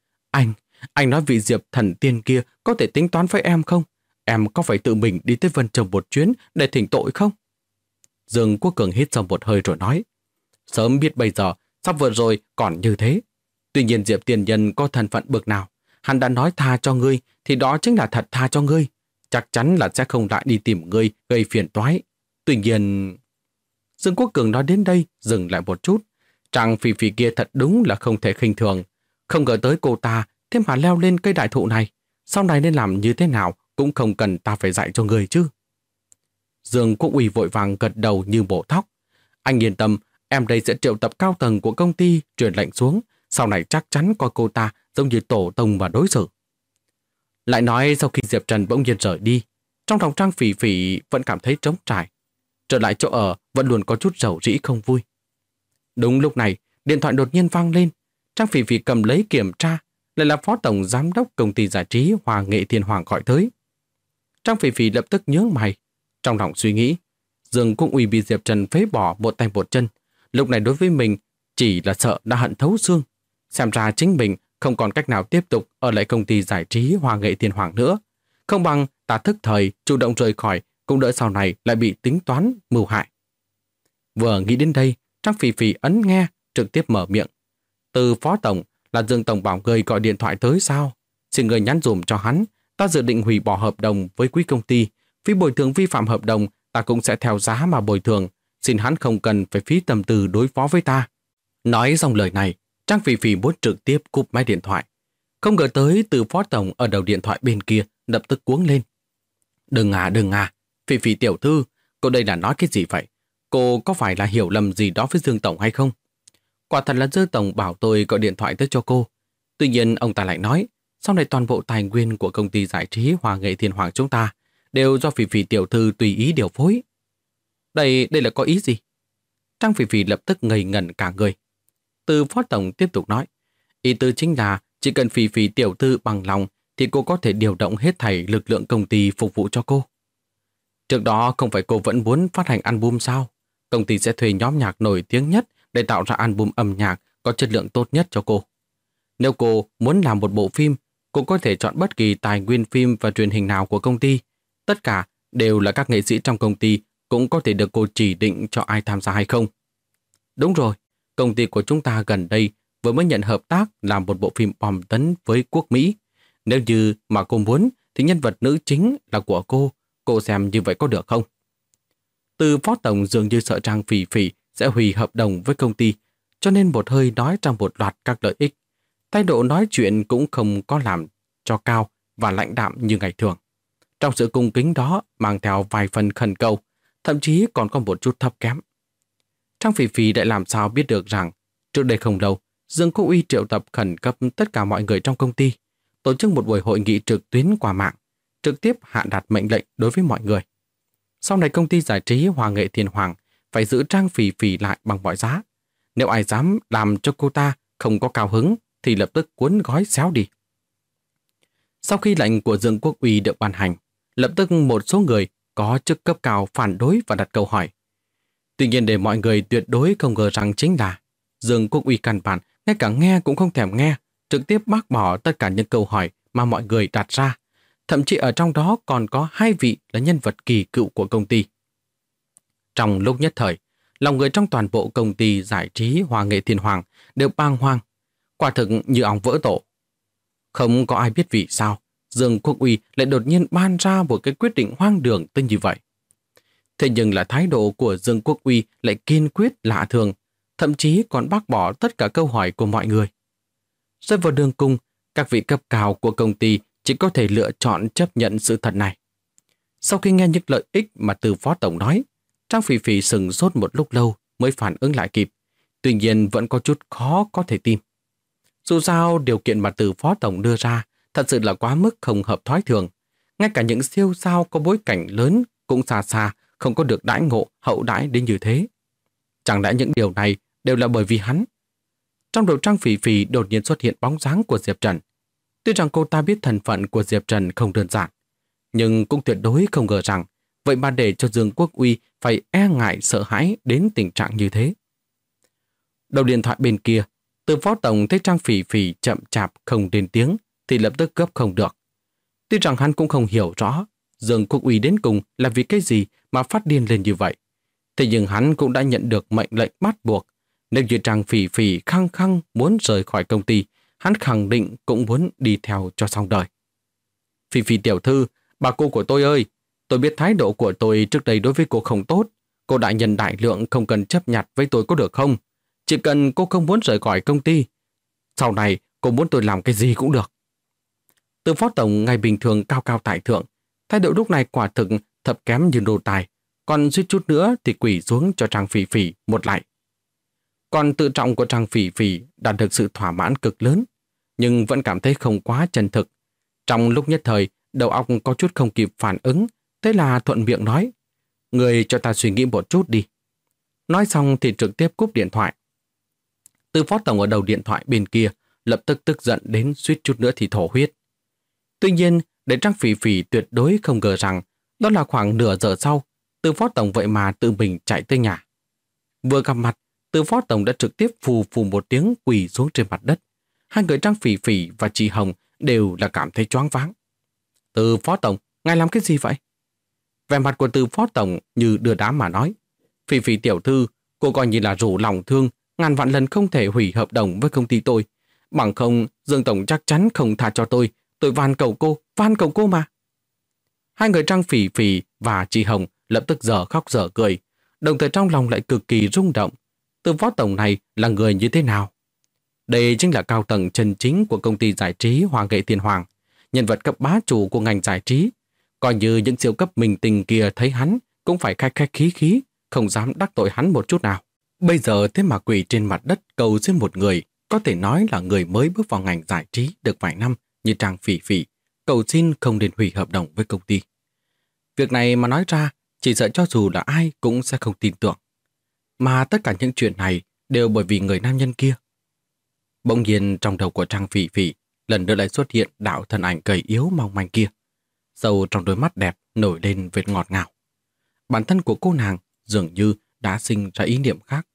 Anh nói vị Diệp thần tiên kia có thể tính toán với em không? Em có phải tự mình đi tới Vân Châu một chuyến để thỉnh tội không? Dương Quốc Cường hít sâu một hơi rồi nói. Sớm biết bây giờ, sắp vừa rồi còn như thế. Tuy nhiên Diệp Tiền Nhân có thân phận bậc nào, hắn đã nói tha cho ngươi thì đó chính là thật tha cho ngươi. Chắc chắn là sẽ không lại đi tìm ngươi gây phiền toái. Tuy nhiên... Dương Quốc Cường nói đến đây dừng lại một chút. Trang Phi Phi kia thật đúng là không thể khinh thường. Không ngờ tới cô ta thêm mà leo lên cây đại thụ này. Sau này nên làm như thế nào cũng không cần ta phải dạy cho người chứ. Dương Quốc Uy vội vàng gật đầu như bổ thóc. Anh yên tâm, em đây sẽ triệu tập cao tầng của công ty truyền lệnh xuống. Sau này chắc chắn coi cô ta giống như tổ tông và đối xử. Lại nói sau khi Diệp Trần bỗng nhiên rời đi, trong lòng Trang Phỉ Phỉ vẫn cảm thấy trống trải. Trở lại chỗ ở vẫn luôn có chút rầu rĩ không vui. Đúng lúc này, điện thoại đột nhiên vang lên. Trang Phỉ Phỉ cầm lấy kiểm tra, lại là Phó Tổng Giám đốc Công ty Giải trí Hòa Nghệ Thiên Hoàng gọi tới. Trang Phỉ Phỉ lập tức nhướng mày, trong lòng suy nghĩ, Dương Quốc Uy bị Diệp Trần phế bỏ một tay một chân, lúc này đối với mình chỉ là sợ đã hận thấu xương. Xem ra chính mình không còn cách nào tiếp tục ở lại công ty giải trí Hòa Nghệ Thiên Hoàng nữa. Không bằng ta thức thời chủ động rời khỏi, cũng đỡ sau này lại bị tính toán mưu hại. Vừa nghĩ đến đây, Trang Phỉ Phỉ ấn nghe, trực tiếp mở miệng. Từ Phó Tổng là Dương Tổng bảo người gọi điện thoại tới sao? Xin người nhắn dùm cho hắn, ta dự định hủy bỏ hợp đồng với quý công ty. Phí bồi thường vi phạm hợp đồng, ta cũng sẽ theo giá mà bồi thường. Xin hắn không cần phải phí tâm tư đối phó với ta. Nói xong lời này, Trang Phỉ Phỉ muốn trực tiếp cúp máy điện thoại. Không ngờ tới Từ Phó Tổng ở đầu điện thoại bên kia lập tức cuống lên. Đừng à, Phỉ Phỉ tiểu thư, cô đây là nói cái gì vậy? Cô có phải là hiểu lầm gì đó với Dương Tổng hay không? Quả thật là Dương Tổng bảo tôi gọi điện thoại tới cho cô. Tuy nhiên ông ta lại nói, sau này toàn bộ tài nguyên của công ty giải trí Hòa Nghệ Thiên Hoàng chúng ta đều do Phỉ Phỉ tiểu thư tùy ý điều phối. Đây là có ý gì? Trang Phỉ Phỉ lập tức ngây ngẩn cả người. Từ Phó Tổng tiếp tục nói, ý tư chính là chỉ cần Phỉ Phỉ tiểu thư bằng lòng thì cô có thể điều động hết thảy lực lượng công ty phục vụ cho cô. Trước đó không phải cô vẫn muốn phát hành album sao? Công ty sẽ thuê nhóm nhạc nổi tiếng nhất để tạo ra album âm nhạc có chất lượng tốt nhất cho cô. Nếu cô muốn làm một bộ phim, cô có thể chọn bất kỳ tài nguyên phim và truyền hình nào của công ty. Tất cả đều là các nghệ sĩ trong công ty, cũng có thể được cô chỉ định cho ai tham gia hay không. Đúng rồi, công ty của chúng ta gần đây vừa mới nhận hợp tác làm một bộ phim bom tấn với quốc Mỹ. Nếu như mà cô muốn thì nhân vật nữ chính là của cô xem như vậy có được không? Từ phó tổng dường như sợ Trang Phỉ Phỉ sẽ hủy hợp đồng với công ty, cho nên một hơi nói trong một loạt các lợi ích. Thái độ nói chuyện cũng không có làm cho cao và lãnh đạm như ngày thường. Trong sự cung kính đó mang theo vài phần khẩn cầu, thậm chí còn có một chút thấp kém. Trang Phỉ Phỉ đã làm sao biết được rằng trước đây không lâu, Dương Quốc Uy triệu tập khẩn cấp tất cả mọi người trong công ty, tổ chức một buổi hội nghị trực tuyến qua mạng, trực tiếp hạ đạt mệnh lệnh đối với mọi người. Sau này công ty giải trí Hoa Nghệ Thiên Hoàng phải giữ Trang Phỉ Phỉ lại bằng mọi giá. Nếu ai dám làm cho cô ta không có cao hứng thì lập tức cuốn gói xéo đi. Sau khi lệnh của Dương Quốc Uy được ban hành, lập tức một số người có chức cấp cao phản đối và đặt câu hỏi. Tuy nhiên để mọi người tuyệt đối không ngờ rằng chính là Dương Quốc Uy căn bản ngay cả nghe cũng không thèm nghe, trực tiếp bác bỏ tất cả những câu hỏi mà mọi người đặt ra. Thậm chí ở trong đó còn có 2 vị là nhân vật kỳ cựu của công ty. Trong lúc nhất thời, lòng người trong toàn bộ công ty giải trí Hoa Nghệ Thiên Hoàng đều bàng hoàng, quả thực như ong vỡ tổ. Không có ai biết vì sao Dương Quốc Uy lại đột nhiên ban ra một cái quyết định hoang đường tới như vậy. Thế nhưng là thái độ của Dương Quốc Uy lại kiên quyết lạ thường, thậm chí còn bác bỏ tất cả câu hỏi của mọi người. Rơi vào đường cùng, các vị cấp cao của công ty chỉ có thể lựa chọn chấp nhận sự thật này. Sau khi nghe những lợi ích mà từ phó tổng nói, Trang Phỉ Phỉ sừng sốt một lúc lâu mới phản ứng lại kịp. Tuy nhiên vẫn có chút khó có thể tin. Dù sao, điều kiện mà từ phó tổng đưa ra thật sự là quá mức không hợp thói thường. Ngay cả những siêu sao có bối cảnh lớn cũng xa xa không có được đãi ngộ hậu đãi đến như thế. Chẳng lẽ những điều này đều là bởi vì hắn? Trong đầu Trang Phỉ Phỉ đột nhiên xuất hiện bóng dáng của Diệp Trần. Tuy rằng cô ta biết thân phận của Diệp Trần không đơn giản, nhưng cũng tuyệt đối không ngờ rằng vậy mà để cho Dương Quốc Uy phải e ngại sợ hãi đến tình trạng như thế. Đầu điện thoại bên kia, từ phó tổng thấy Trang Phỉ Phỉ chậm chạp không lên tiếng thì lập tức gấp không được. Tuy rằng hắn cũng không hiểu rõ Dương Quốc Uy đến cùng là vì cái gì mà phát điên lên như vậy. Thế nhưng hắn cũng đã nhận được mệnh lệnh bắt buộc. Nếu như Trang Phỉ Phỉ khăng khăng muốn rời khỏi công ty, hắn khẳng định cũng muốn đi theo cho xong đời. Phỉ Phỉ tiểu thư, bà cô của tôi ơi, tôi biết thái độ của tôi trước đây đối với cô không tốt. Cô đại nhân đại lượng không cần chấp nhặt với tôi có được không? Chỉ cần cô không muốn rời khỏi công ty, sau này cô muốn tôi làm cái gì cũng được. Từ phó tổng ngày bình thường cao cao tại thượng, thái độ lúc này quả thực thập kém như nô tài, còn suýt chút nữa thì quỳ xuống cho Trang Phỉ Phỉ một lạy. Còn tự trọng của Trang Phỉ Phỉ đạt được sự thỏa mãn cực lớn, nhưng vẫn cảm thấy không quá chân thực. Trong lúc nhất thời, đầu óc có chút không kịp phản ứng, thế là thuận miệng nói, người cho ta suy nghĩ một chút đi. Nói xong thì trực tiếp cúp điện thoại. Từ phó tổng ở đầu điện thoại bên kia lập tức tức giận đến suýt chút nữa thì thổ huyết. Tuy nhiên, để Trang Phỉ Phỉ tuyệt đối không ngờ rằng đó là khoảng nửa giờ sau, từ phó tổng vậy mà tự mình chạy tới nhà. Vừa gặp mặt, từ phó tổng đã trực tiếp phù phù một tiếng quỳ xuống trên mặt đất. Hai người Trang Phỉ Phỉ và chị Hồng đều là cảm thấy choáng váng. Từ phó tổng, ngài làm cái gì vậy? Vẻ mặt của từ phó tổng như đưa đám mà nói. Phỉ Phỉ tiểu thư, cô coi như là rủ lòng thương, ngàn vạn lần không thể hủy hợp đồng với công ty tôi. Bằng không, Dương tổng chắc chắn không tha cho tôi van cầu cô mà. Hai người Trang Phỉ Phỉ và chị Hồng lập tức dở khóc dở cười, đồng thời trong lòng lại cực kỳ rung động. Từ phó tổng này là người như thế nào? Đây chính là cao tầng chân chính của công ty giải trí Hoa Nghệ Thiên Hoàng, nhân vật cấp bá chủ của ngành giải trí. Coi như những siêu cấp minh tinh kia thấy hắn cũng phải khách khách khí khí, không dám đắc tội hắn một chút nào. Bây giờ thế mà quỳ trên mặt đất cầu xin một người, có thể nói là người mới bước vào ngành giải trí được vài năm như Trang Phỉ Phỉ, cầu xin không nên hủy hợp đồng với công ty. Việc này mà nói ra, chỉ sợ cho dù là ai cũng sẽ không tin tưởng. Mà tất cả những chuyện này đều bởi vì người nam nhân kia. Bỗng nhiên trong đầu của Trang Phỉ Phỉ lần nữa lại xuất hiện đạo thân ảnh gầy yếu mong manh kia. Sâu trong đôi mắt đẹp nổi lên vệt ngọt ngào. Bản thân của cô nàng dường như đã sinh ra ý niệm khác.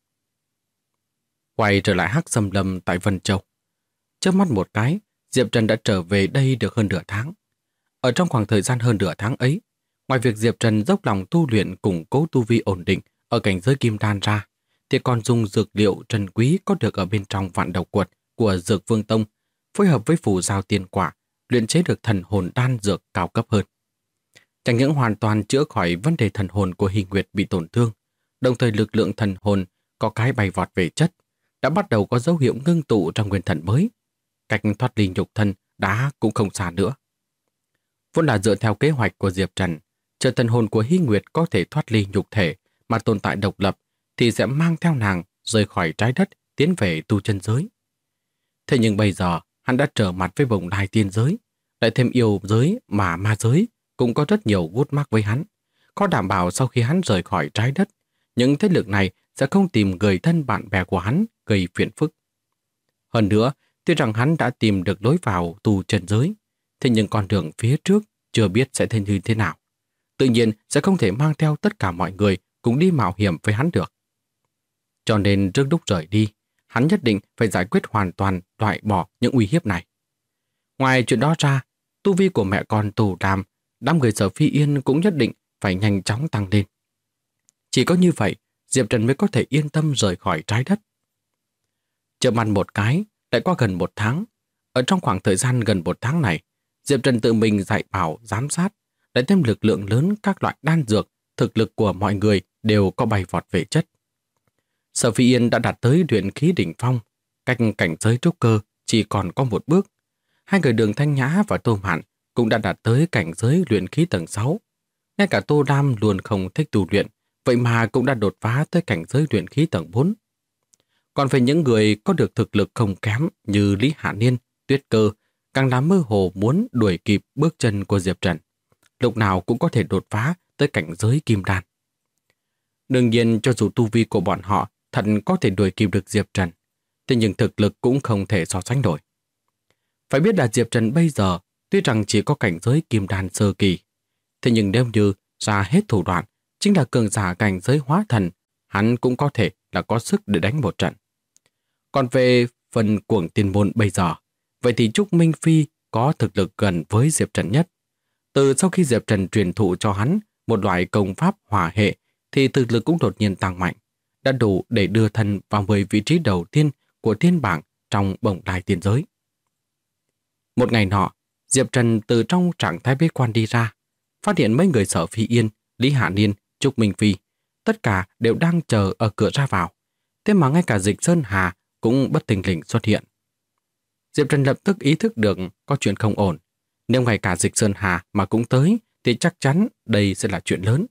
Quay trở lại Hắc Xâm Lâm tại Vân Châu. Chớp mắt một cái, Diệp Trần đã trở về đây được hơn nửa tháng. Ở trong khoảng thời gian hơn nửa tháng ấy, ngoài việc Diệp Trần dốc lòng tu luyện củng cố tu vi ổn định ở cảnh giới kim đan ra, thì còn dùng dược liệu trân quý có được ở bên trong vạn độc quật của Dược Vương Tông, phối hợp với phù giao tiên quả, luyện chế được thần hồn đan dược cao cấp hơn. Chẳng những hoàn toàn chữa khỏi vấn đề thần hồn của Hình Nguyệt bị tổn thương, đồng thời lực lượng thần hồn có cái bay vọt về chất, đã bắt đầu có dấu hiệu ngưng tụ trong nguyên thần mới. Cách thoát ly nhục thân đã cũng không xa nữa. Vốn là dựa theo kế hoạch của Diệp Trần, chờ thần hồn của Hy Nguyệt có thể thoát ly nhục thể mà tồn tại độc lập, thì sẽ mang theo nàng rời khỏi trái đất tiến về tu chân giới. Thế nhưng bây giờ hắn đã trở mặt với bồng lai tiên giới, lại thêm yêu giới mà ma giới cũng có rất nhiều gút mắc với hắn. Có đảm bảo sau khi hắn rời khỏi trái đất, những thế lực này sẽ không tìm người thân bạn bè của hắn gây phiền phức. Hơn nữa, tuy rằng hắn đã tìm được lối vào tu chân giới, thế nhưng con đường phía trước chưa biết sẽ như thế nào. Tự nhiên sẽ không thể mang theo tất cả mọi người cùng đi mạo hiểm với hắn được. Cho nên trước lúc rời đi, hắn nhất định phải giải quyết hoàn toàn loại bỏ những uy hiếp này. Ngoài chuyện đó ra, tu vi của mẹ con Tù Đàm, đám người Sở Phi Yên cũng nhất định phải nhanh chóng tăng lên. Chỉ có như vậy, Diệp Trần mới có thể yên tâm rời khỏi trái đất. Chợp mắt một cái, lại qua gần 1 tháng. Ở trong khoảng thời gian gần 1 tháng này, Diệp Trần tự mình dạy bảo, giám sát, lại thêm lực lượng lớn các loại đan dược, thực lực của mọi người đều có bay vọt về chất. Sở Phi Yên đã đạt tới luyện khí đỉnh phong, cách cảnh giới trúc cơ chỉ còn có 1 bước. Hai người Đường Thanh Nhã và Tô Mạn cũng đã đạt tới cảnh giới luyện khí tầng 6. Ngay cả Tô Đam luôn không thích tu luyện, vậy mà cũng đã đột phá tới cảnh giới luyện khí tầng 4. Còn về những người có được thực lực không kém như Lý Hạ Niên, Tuyết Cơ, càng là mơ hồ muốn đuổi kịp bước chân của Diệp Trần. Lúc nào cũng có thể đột phá tới cảnh giới kim đan. Đương nhiên, cho dù tu vi của bọn họ thật có thể đuổi kịp được Diệp Trần, thế nhưng thực lực cũng không thể so sánh nổi. Phải biết là Diệp Trần bây giờ tuy rằng chỉ có cảnh giới kim đan sơ kỳ, thế nhưng nếu như ra hết thủ đoạn, chính là cường giả cảnh giới hóa thần, hắn cũng có thể là có sức để đánh một trận. Còn về phần Cuồng Tiên Môn bây giờ, vậy thì Trúc Minh Phi có thực lực gần với Diệp Trần nhất. Từ sau khi Diệp Trần truyền thụ cho hắn một loại công pháp hỏa hệ, thì thực lực cũng đột nhiên tăng mạnh, đã đủ để đưa thân vào 10 vị trí đầu tiên của thiên bảng trong bồng lai tiên giới. Một ngày nọ, Diệp Trần từ trong trạng thái bế quan đi ra, phát hiện mấy người Sở Phi Yên, Lý Hạ Niên, Trúc Minh Phi, tất cả đều đang chờ ở cửa ra vào. Thế mà ngay cả Dịch Sơn Hà cũng bất thình lình xuất hiện. Diệp Trần lập tức ý thức được có chuyện không ổn. Nếu ngay cả Dịch Sơn Hà mà cũng tới, thì chắc chắn đây sẽ là chuyện lớn.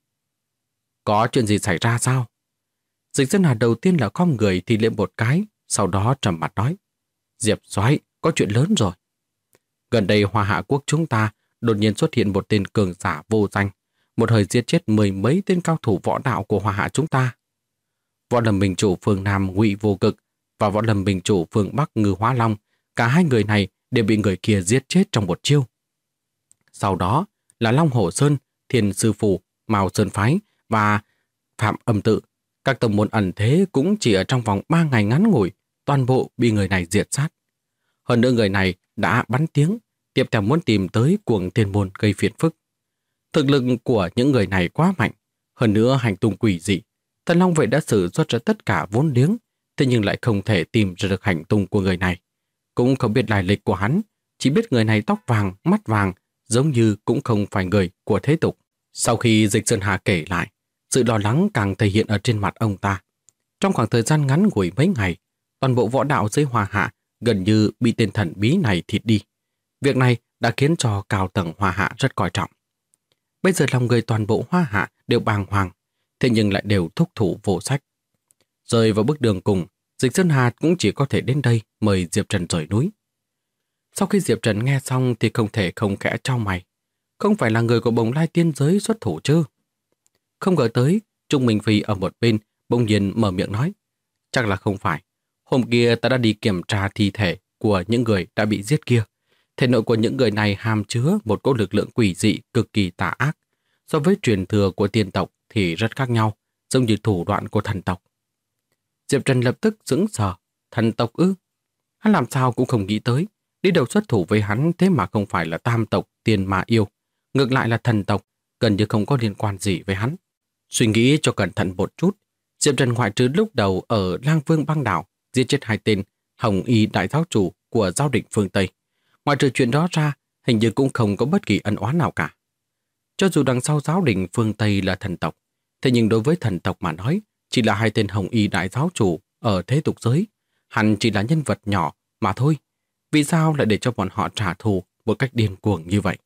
Có chuyện gì xảy ra sao? Dịch Sơn Hà đầu tiên là khom người thì liệm một cái, sau đó trầm mặt nói: Diệp soái, có chuyện lớn rồi. Gần đây Hoa Hạ quốc chúng ta đột nhiên xuất hiện một tên cường giả vô danh, một hơi giết chết 10 mấy tên cao thủ võ đạo của Hoa Hạ chúng ta. Võ Lâm Minh Chủ phương Nam Ngụy Vô Cực và Võ Lâm Minh Chủ phương Bắc Ngư Hóa Long, cả hai người này đều bị người kia giết chết trong một chiêu. Sau đó là Long Hổ Sơn, Thiên Sư Phủ, Mao Sơn Phái và Phạm Âm Tự. Các tông môn ẩn thế cũng chỉ ở trong vòng 3 ngày ngắn ngủi, toàn bộ bị người này diệt sát. Hơn nữa người này đã bắn tiếng, tiếp theo muốn tìm tới Cuồng Tiên Môn gây phiền phức. Thực lực của những người này quá mạnh, hơn nữa hành tung quỷ dị. Thần Long Vệ đã sử xuất ra tất cả vốn liếng, thế nhưng lại không thể tìm ra được hành tung của người này. Cũng không biết lai lịch của hắn, chỉ biết người này tóc vàng, mắt vàng, giống như cũng không phải người của thế tục. Sau khi Dịch Sơn Hà kể lại, sự lo lắng càng thể hiện ở trên mặt ông ta. Trong khoảng thời gian ngắn ngủi mấy ngày, toàn bộ võ đạo giới Hoa Hạ gần như bị tên thần bí này thịt đi. Việc này đã khiến cho cao tầng Hoa Hạ rất coi trọng. Bây giờ lòng người toàn bộ Hoa Hạ đều bàng hoàng, thế nhưng lại đều thúc thủ vô sách. Rơi vào bước đường cùng, Dịch Sơn Hà cũng chỉ có thể đến đây mời Diệp Trần rời núi. Sau khi Diệp Trần nghe xong thì không thể không khẽ chau mày. Không phải là người của bồng lai tiên giới xuất thủ chứ? Không ngờ tới, Trung Minh Phi ở một bên bỗng nhiên mở miệng nói: Chắc là không phải. Hôm kia ta đã đi kiểm tra thi thể của những người đã bị giết kia. Thể nội của những người này hàm chứa một cỗ lực lượng quỷ dị cực kỳ tà ác. So với truyền thừa của tiên tộc thì rất khác nhau, giống như thủ đoạn của thần tộc. Diệp Trần lập tức sững sờ. Thần tộc ư? Hắn làm sao cũng không nghĩ tới, đi đầu xuất thủ với hắn thế mà không phải là tam tộc tiền mà yêu, ngược lại là thần tộc, gần như không có liên quan gì với hắn. Suy nghĩ cho cẩn thận một chút, Diệp Trần ngoại trừ lúc đầu ở Lang Vương băng đảo giết chết 2 tên Hồng Y đại giáo chủ của Giáo Định phương Tây. Ngoài trừ chuyện đó ra, hình như cũng không có bất kỳ ân oán nào cả. Cho dù đằng sau Giáo Định phương Tây là thần tộc, thế nhưng đối với thần tộc mà nói, chỉ là 2 tên Hồng Y đại giáo chủ ở thế tục giới, hắn chỉ là nhân vật nhỏ mà thôi. Vì sao lại để cho bọn họ trả thù một cách điên cuồng như vậy?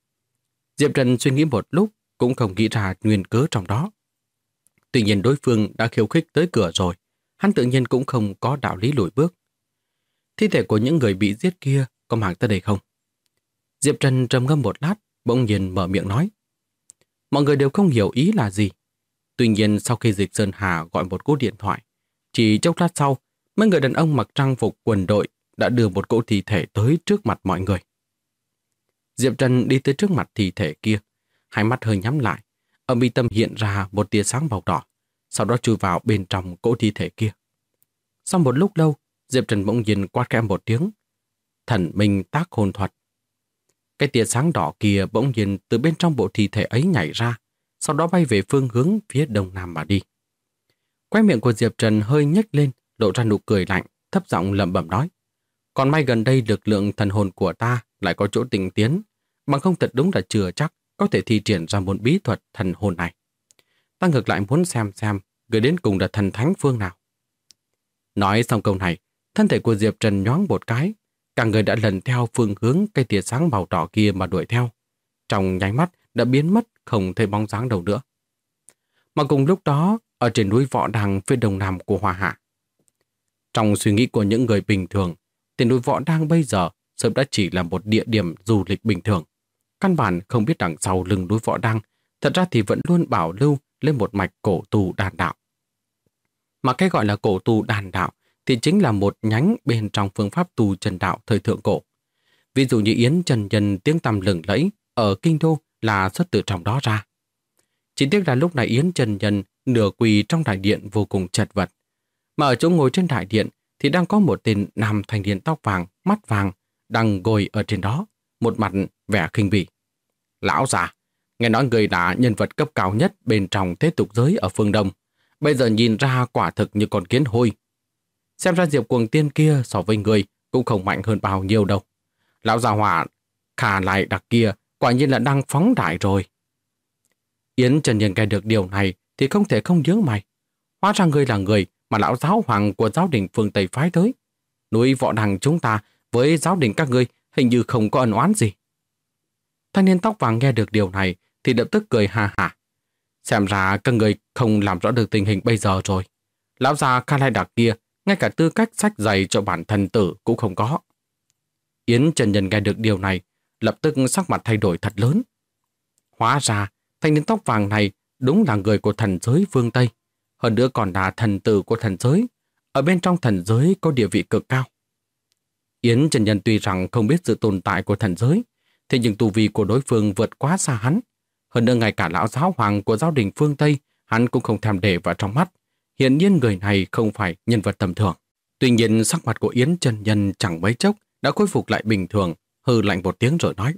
Diệp Trần suy nghĩ một lúc, cũng không nghĩ ra nguyên cớ trong đó. Tuy nhiên đối phương đã khiêu khích tới cửa rồi, hắn tự nhiên cũng không có đạo lý lùi bước. Thi thể của những người bị giết kia có mang tới đây không? Diệp Trần trầm ngâm một lát, bỗng nhiên mở miệng nói. Mọi người đều không hiểu ý là gì. Tuy nhiên sau khi Dịch Sơn Hà gọi một cú điện thoại, chỉ chốc lát sau, mấy người đàn ông mặc trang phục quân đội đã đưa một cỗ thi thể tới trước mặt mọi người. Diệp Trần đi tới trước mặt thi thể kia, hai mắt hơi nhắm lại, ở mi tâm hiện ra một tia sáng màu đỏ, sau đó chui vào bên trong cỗ thi thể kia. Sau một lúc lâu, Diệp Trần bỗng nhiên quát khẽ một tiếng, thần minh tác hồn thuật. Cái tia sáng đỏ kia bỗng nhiên từ bên trong bộ thi thể ấy nhảy ra, sau đó bay về phương hướng phía đông nam mà đi. Khóe miệng của Diệp Trần hơi nhếch lên, lộ ra nụ cười lạnh, thấp giọng lẩm bẩm nói. Còn may gần đây lực lượng thần hồn của ta lại có chỗ tinh tiến, bằng không thật đúng là chưa chắc có thể thi triển ra môn bí thuật thần hồn này. Ta ngược lại muốn xem người đến cùng là thần thánh phương nào. Nói xong câu này, thân thể của Diệp Trần nhoáng một cái, cả người đã lần theo phương hướng cây tia sáng màu đỏ kia mà đuổi theo. Trong nháy mắt đã biến mất, không thấy bóng dáng đâu nữa. Mà cùng lúc đó, ở trên núi Võ Đăng phía đông nam của Hoa Hạ. Trong suy nghĩ của những người bình thường, thì núi Võ Đăng bây giờ sớm đã chỉ là một địa điểm du lịch bình thường. Căn bản không biết đằng sau lưng núi Võ Đăng, thật ra thì vẫn luôn bảo lưu lên một mạch cổ tu đan đạo. Mà cái gọi là cổ tu đan đạo thì chính là một nhánh bên trong phương pháp tu chân đạo thời thượng cổ. Ví dụ như Yến Chân Nhân tiếng tăm lừng lẫy ở Kinh Đô là xuất từ trong đó ra. Chỉ tiếc là lúc này Yến Chân Nhân nửa quỳ trong đại điện vô cùng chật vật. Mà ở chỗ ngồi trên đại điện thì đang có một tên nam thanh niên tóc vàng, mắt vàng đang ngồi ở trên đó, một mặt vẻ khinh bỉ. Lão già, nghe nói người đã nhân vật cấp cao nhất bên trong thế tục giới ở phương Đông. Bây giờ nhìn ra quả thực như con kiến hôi. Xem ra Diệp Cuồng Tiên kia so với người cũng không mạnh hơn bao nhiêu đâu. Lão già hỏa khà lại đặc kia quả nhiên là đang phóng đại rồi. Yến Trần Nhân nghe được điều này thì không thể không nhớ mày. Hóa ra ngươi là người mà lão giáo hoàng của giáo đình phương Tây phái tới. Núi Võ Đăng chúng ta với giáo đình các ngươi hình như không có ân oán gì. Thanh niên tóc vàng nghe được điều này thì lập tức cười ha hả. Xem ra các người không làm rõ được tình hình bây giờ rồi. Lão già Kha Lai Đặc kia ngay cả tư cách sách giày cho bản thân tử cũng không có. Yến Trần Nhân nghe được điều này lập tức sắc mặt thay đổi thật lớn. Hóa ra thanh niên tóc vàng này đúng là người của thần giới phương Tây, hơn nữa còn là thần tử của thần giới, ở bên trong thần giới có địa vị cực cao. Yến Trần Nhân tuy rằng không biết sự tồn tại của thần giới, thế nhưng tu vi của đối phương vượt quá xa hắn. Hơn nữa ngay cả lão giáo hoàng của giáo đình phương Tây hắn cũng không thèm để vào trong mắt. Hiển nhiên người này không phải nhân vật tầm thường. Tuy nhiên sắc mặt của Yến Trần Nhân chẳng mấy chốc đã khôi phục lại bình thường, hừ lạnh một tiếng rồi nói.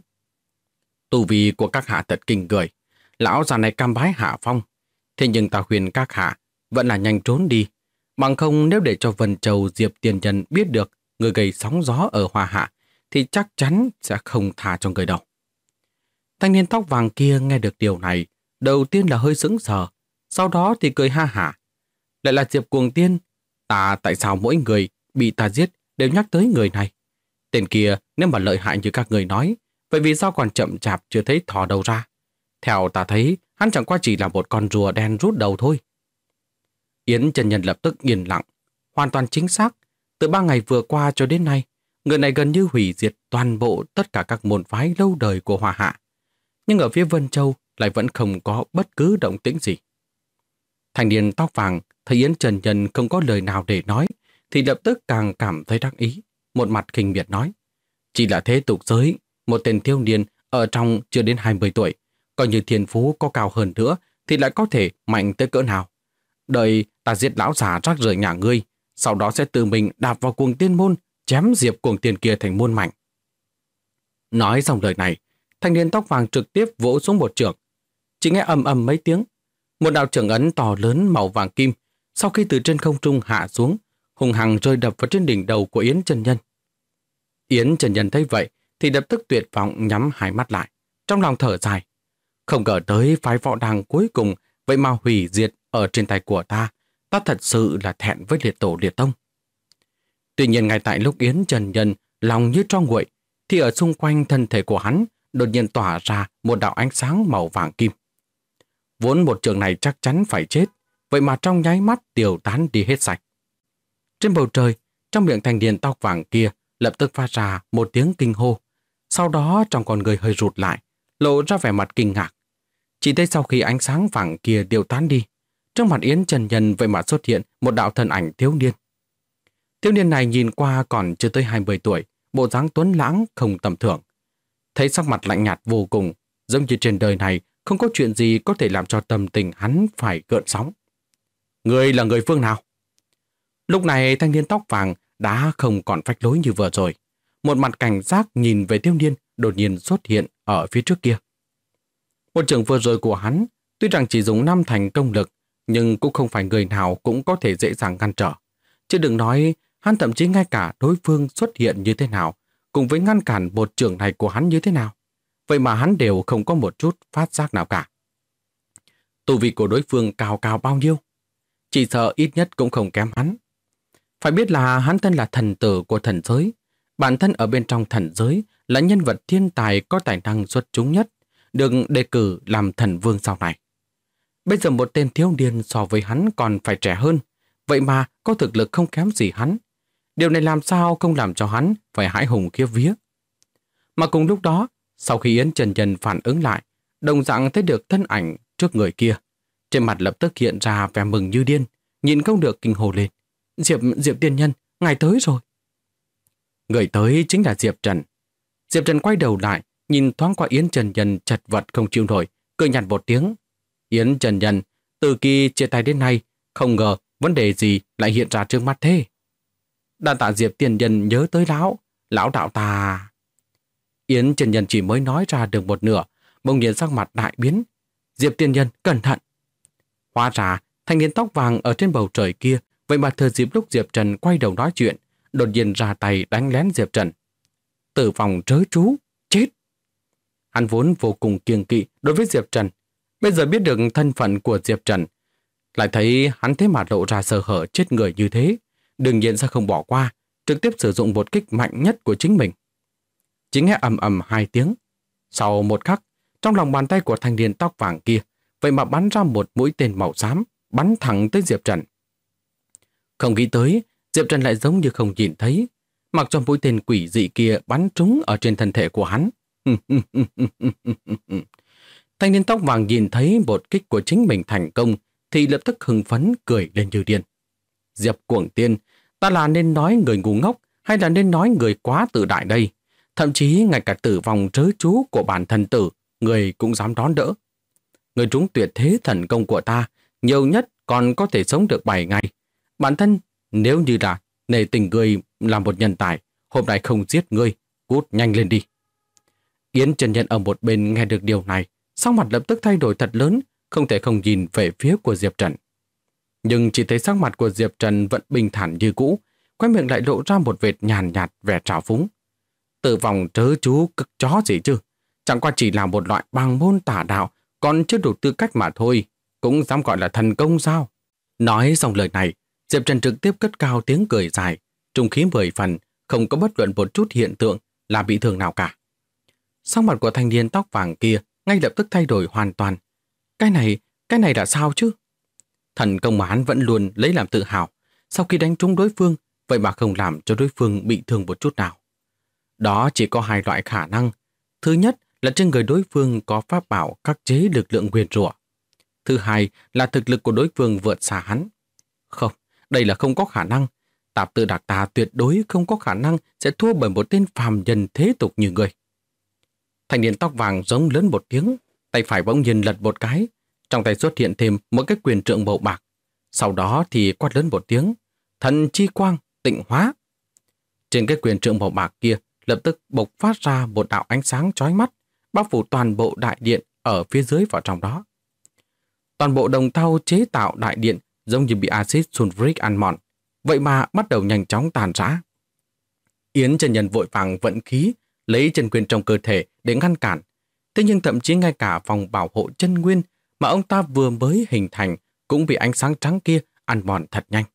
Tu vi của các hạ thật kinh người. Lão già này cam bái hạ phong. Thế nhưng ta khuyên các hạ vẫn là nhanh trốn đi. Bằng không nếu để cho Vân Châu Diệp Tiền Nhân biết được người gây sóng gió ở Hoa Hạ thì chắc chắn sẽ không tha cho người đâu. Thanh niên tóc vàng kia nghe được điều này, đầu tiên là hơi sững sờ, sau đó thì cười ha hả. Lại là Diệp Cuồng Tiên, tại sao mỗi người bị ta giết đều nhắc tới người này? Tên kia nếu mà lợi hại như các người nói, vậy vì sao còn chậm chạp chưa thấy thò đầu ra? Theo ta thấy, hắn chẳng qua chỉ là một con rùa đen rút đầu thôi. Yến Trần Nhân lập tức yên lặng, hoàn toàn chính xác. Từ 3 ngày vừa qua cho đến nay, người này gần như hủy diệt toàn bộ tất cả các môn phái lâu đời của Hoa Hạ. Nhưng ở phía Vân Châu lại vẫn không có bất cứ động tĩnh gì. Thanh niên tóc vàng thấy Yến Trần Nhân không có lời nào để nói, thì lập tức càng cảm thấy đắc ý, một mặt khinh miệt nói. Chỉ là thế tục giới, một tên thiếu niên ở trong chưa đến 20 tuổi, coi như thiên phú có cao hơn nữa thì lại có thể mạnh tới cỡ nào. Đợi ta giết lão già rác rưởi nhà ngươi, sau đó sẽ tự mình đạp vào cuồng tiên môn, chém diệp cuồng tiên kia thành muôn mảnh. Nói xong lời này, thanh niên tóc vàng trực tiếp vỗ xuống một chưởng. Chỉ nghe ầm ầm mấy tiếng, một đạo chưởng ấn to lớn màu vàng kim sau khi từ trên không trung hạ xuống, hùng hăng rơi đập vào trên đỉnh đầu của Yến chân nhân. Yến chân nhân thấy vậy thì lập tức tuyệt vọng nhắm hai mắt lại, trong lòng thở dài. Không ngờ tới phái võ đàng cuối cùng vậy mà hủy diệt ở trên tay của ta. Ta thật sự là thẹn với liệt tổ liệt tông. Tuy nhiên ngay tại lúc Yến chân nhân lòng như tro nguội, thì ở xung quanh thân thể của hắn đột nhiên tỏa ra một đạo ánh sáng màu vàng kim. Vốn một trường này chắc chắn phải chết, vậy mà trong nháy mắt tiêu tán đi hết sạch. Trên bầu trời, trong miệng thanh niên tóc vàng kia lập tức phát ra một tiếng kinh hô. Sau đó trong con người hơi rụt lại, lộ ra vẻ mặt kinh ngạc. Chỉ thấy sau khi ánh sáng vàng kia tiêu tán đi, trong mặt Yến chân nhân vậy mà xuất hiện một đạo thân ảnh thiếu niên. Thiếu niên này nhìn qua còn chưa tới 20 tuổi, bộ dáng tuấn lãng không tầm thường. Thấy sắc mặt lạnh nhạt vô cùng, giống như trên đời này không có chuyện gì có thể làm cho tâm tình hắn phải gợn sóng. Người là người phương nào? Lúc này thanh niên tóc vàng đã không còn phách lối như vừa rồi. Một mặt cảnh giác nhìn về thiếu niên đột nhiên xuất hiện ở phía trước kia. Một trường vừa rồi của hắn tuy rằng chỉ dùng 5 thành công lực, nhưng cũng không phải người nào cũng có thể dễ dàng ngăn trở. Chứ đừng nói hắn thậm chí ngay cả đối phương xuất hiện như thế nào, cùng với ngăn cản một trường này của hắn như thế nào. Vậy mà hắn đều không có một chút phát giác nào cả. Tu vị của đối phương cao cao bao nhiêu? Chỉ sợ ít nhất cũng không kém hắn. Phải biết là hắn thân là thần tử của thần giới. Bản thân ở bên trong thần giới là nhân vật thiên tài có tài năng xuất chúng nhất, được đề cử làm thần vương sau này. Bây giờ một tên thiếu niên so với hắn còn phải trẻ hơn, vậy mà có thực lực không kém gì hắn. Điều này làm sao không làm cho hắn phải hãi hùng khiếp vía. Mà cùng lúc đó, sau khi Yến chân nhân phản ứng lại, đồng dạng thấy được thân ảnh trước người kia. Trên mặt lập tức hiện ra vẻ mừng như điên, nhìn không được kinh hồ lên. Diệp tiên nhân, ngài tới rồi. Người tới chính là Diệp Trần. Diệp Trần quay đầu lại, nhìn thoáng qua Yến chân nhân chật vật không chịu nổi, cười nhạt một tiếng. Yến chân nhân, từ khi chia tay đến nay, không ngờ vấn đề gì lại hiện ra trước mắt thế. Đa tạ Diệp tiên nhân nhớ tới lão đạo ta. Yến chân nhân chỉ mới nói ra được một nửa, bỗng nhiên sắc mặt đại biến. Diệp tiên nhân, cẩn thận. Hóa ra, thanh niên tóc vàng ở trên bầu trời kia, vậy mà thừa dịp lúc Diệp Trần quay đầu nói chuyện, đột nhiên ra tay đánh lén Diệp Trần. Tử vong trớ trú, chết. Hắn vốn vô cùng kiêng kỵ đối với Diệp Trần. Bây giờ biết được thân phận của Diệp Trần, lại thấy hắn thế mà lộ ra sơ hở chết người như thế, đương nhiên sẽ không bỏ qua, trực tiếp sử dụng một kích mạnh nhất của chính mình. Chỉ nghe ầm ầm 2 tiếng. Sau một khắc, trong lòng bàn tay của thanh niên tóc vàng kia, vậy mà bắn ra một mũi tên màu xám, bắn thẳng tới Diệp Trần. Không nghĩ tới, Diệp Trần lại giống như không nhìn thấy, mặc cho mũi tên quỷ dị kia bắn trúng ở trên thân thể của hắn. Thanh niên tóc vàng nhìn thấy một kích của chính mình thành công, thì lập tức hưng phấn cười lên như điên. Diệp Cuồng Tiên, ta là nên nói người ngu ngốc hay là nên nói người quá tự đại đây? Thậm chí ngay cả tử vong trớ trú của bản thân tử, người cũng dám đón đỡ. Người trúng tuyệt thế thần công của ta, nhiều nhất còn có thể sống được 7 ngày. Bản thân, nếu như là nể tình ngươi là một nhân tài, hôm nay không giết ngươi, cút nhanh lên đi. Yến chân nhân ở một bên nghe được điều này, sắc mặt lập tức thay đổi thật lớn, không thể không nhìn về phía của Diệp Trần. Nhưng chỉ thấy sắc mặt của Diệp Trần vẫn bình thản như cũ, khóe miệng lại lộ ra một vệt nhàn nhạt vẻ trào phúng. Tử vong trớ trú cực chó gì chứ, chẳng qua chỉ là một loại bằng môn tả đạo, còn chưa đủ tư cách mà thôi, cũng dám gọi là thần công sao? Nói xong lời này, Diệp Trần trực tiếp cất cao tiếng cười dài, trung khí 10 phần, không có bất luận một chút hiện tượng là bị thương nào cả. Sắc mặt của thanh niên tóc vàng kia ngay lập tức thay đổi hoàn toàn. Cái này là sao chứ? Thần công mà hắn vẫn luôn lấy làm tự hào, sau khi đánh trúng đối phương, vậy mà không làm cho đối phương bị thương một chút nào. Đó chỉ có 2 loại khả năng. Thứ nhất là trên người đối phương có pháp bảo khắc chế lực lượng nguyền rủa. Thứ hai là thực lực của đối phương vượt xa hắn. Không, đây là không có khả năng. Tạp Tư Đặc ta tuyệt đối không có khả năng sẽ thua bởi một tên phàm nhân thế tục như người. Thanh niên tóc vàng giống lớn một tiếng, tay phải bỗng nhiên lật một cái, trong tay xuất hiện thêm một cái quyền trượng màu bạc. Sau đó thì quát lớn một tiếng, thần chi quang, tịnh hóa. Trên cái quyền trượng màu bạc kia lập tức bộc phát ra một đạo ánh sáng chói mắt, bao phủ toàn bộ đại điện ở phía dưới vào trong đó. Toàn bộ đồng thau chế tạo đại điện giống như bị axit sulfuric ăn mòn, vậy mà bắt đầu nhanh chóng tàn rã. Yến chân nhân vội vàng vận khí, lấy chân nguyên trong cơ thể để ngăn cản. Thế nhưng thậm chí ngay cả vòng bảo hộ chân nguyên mà ông ta vừa mới hình thành cũng bị ánh sáng trắng kia ăn mòn thật nhanh.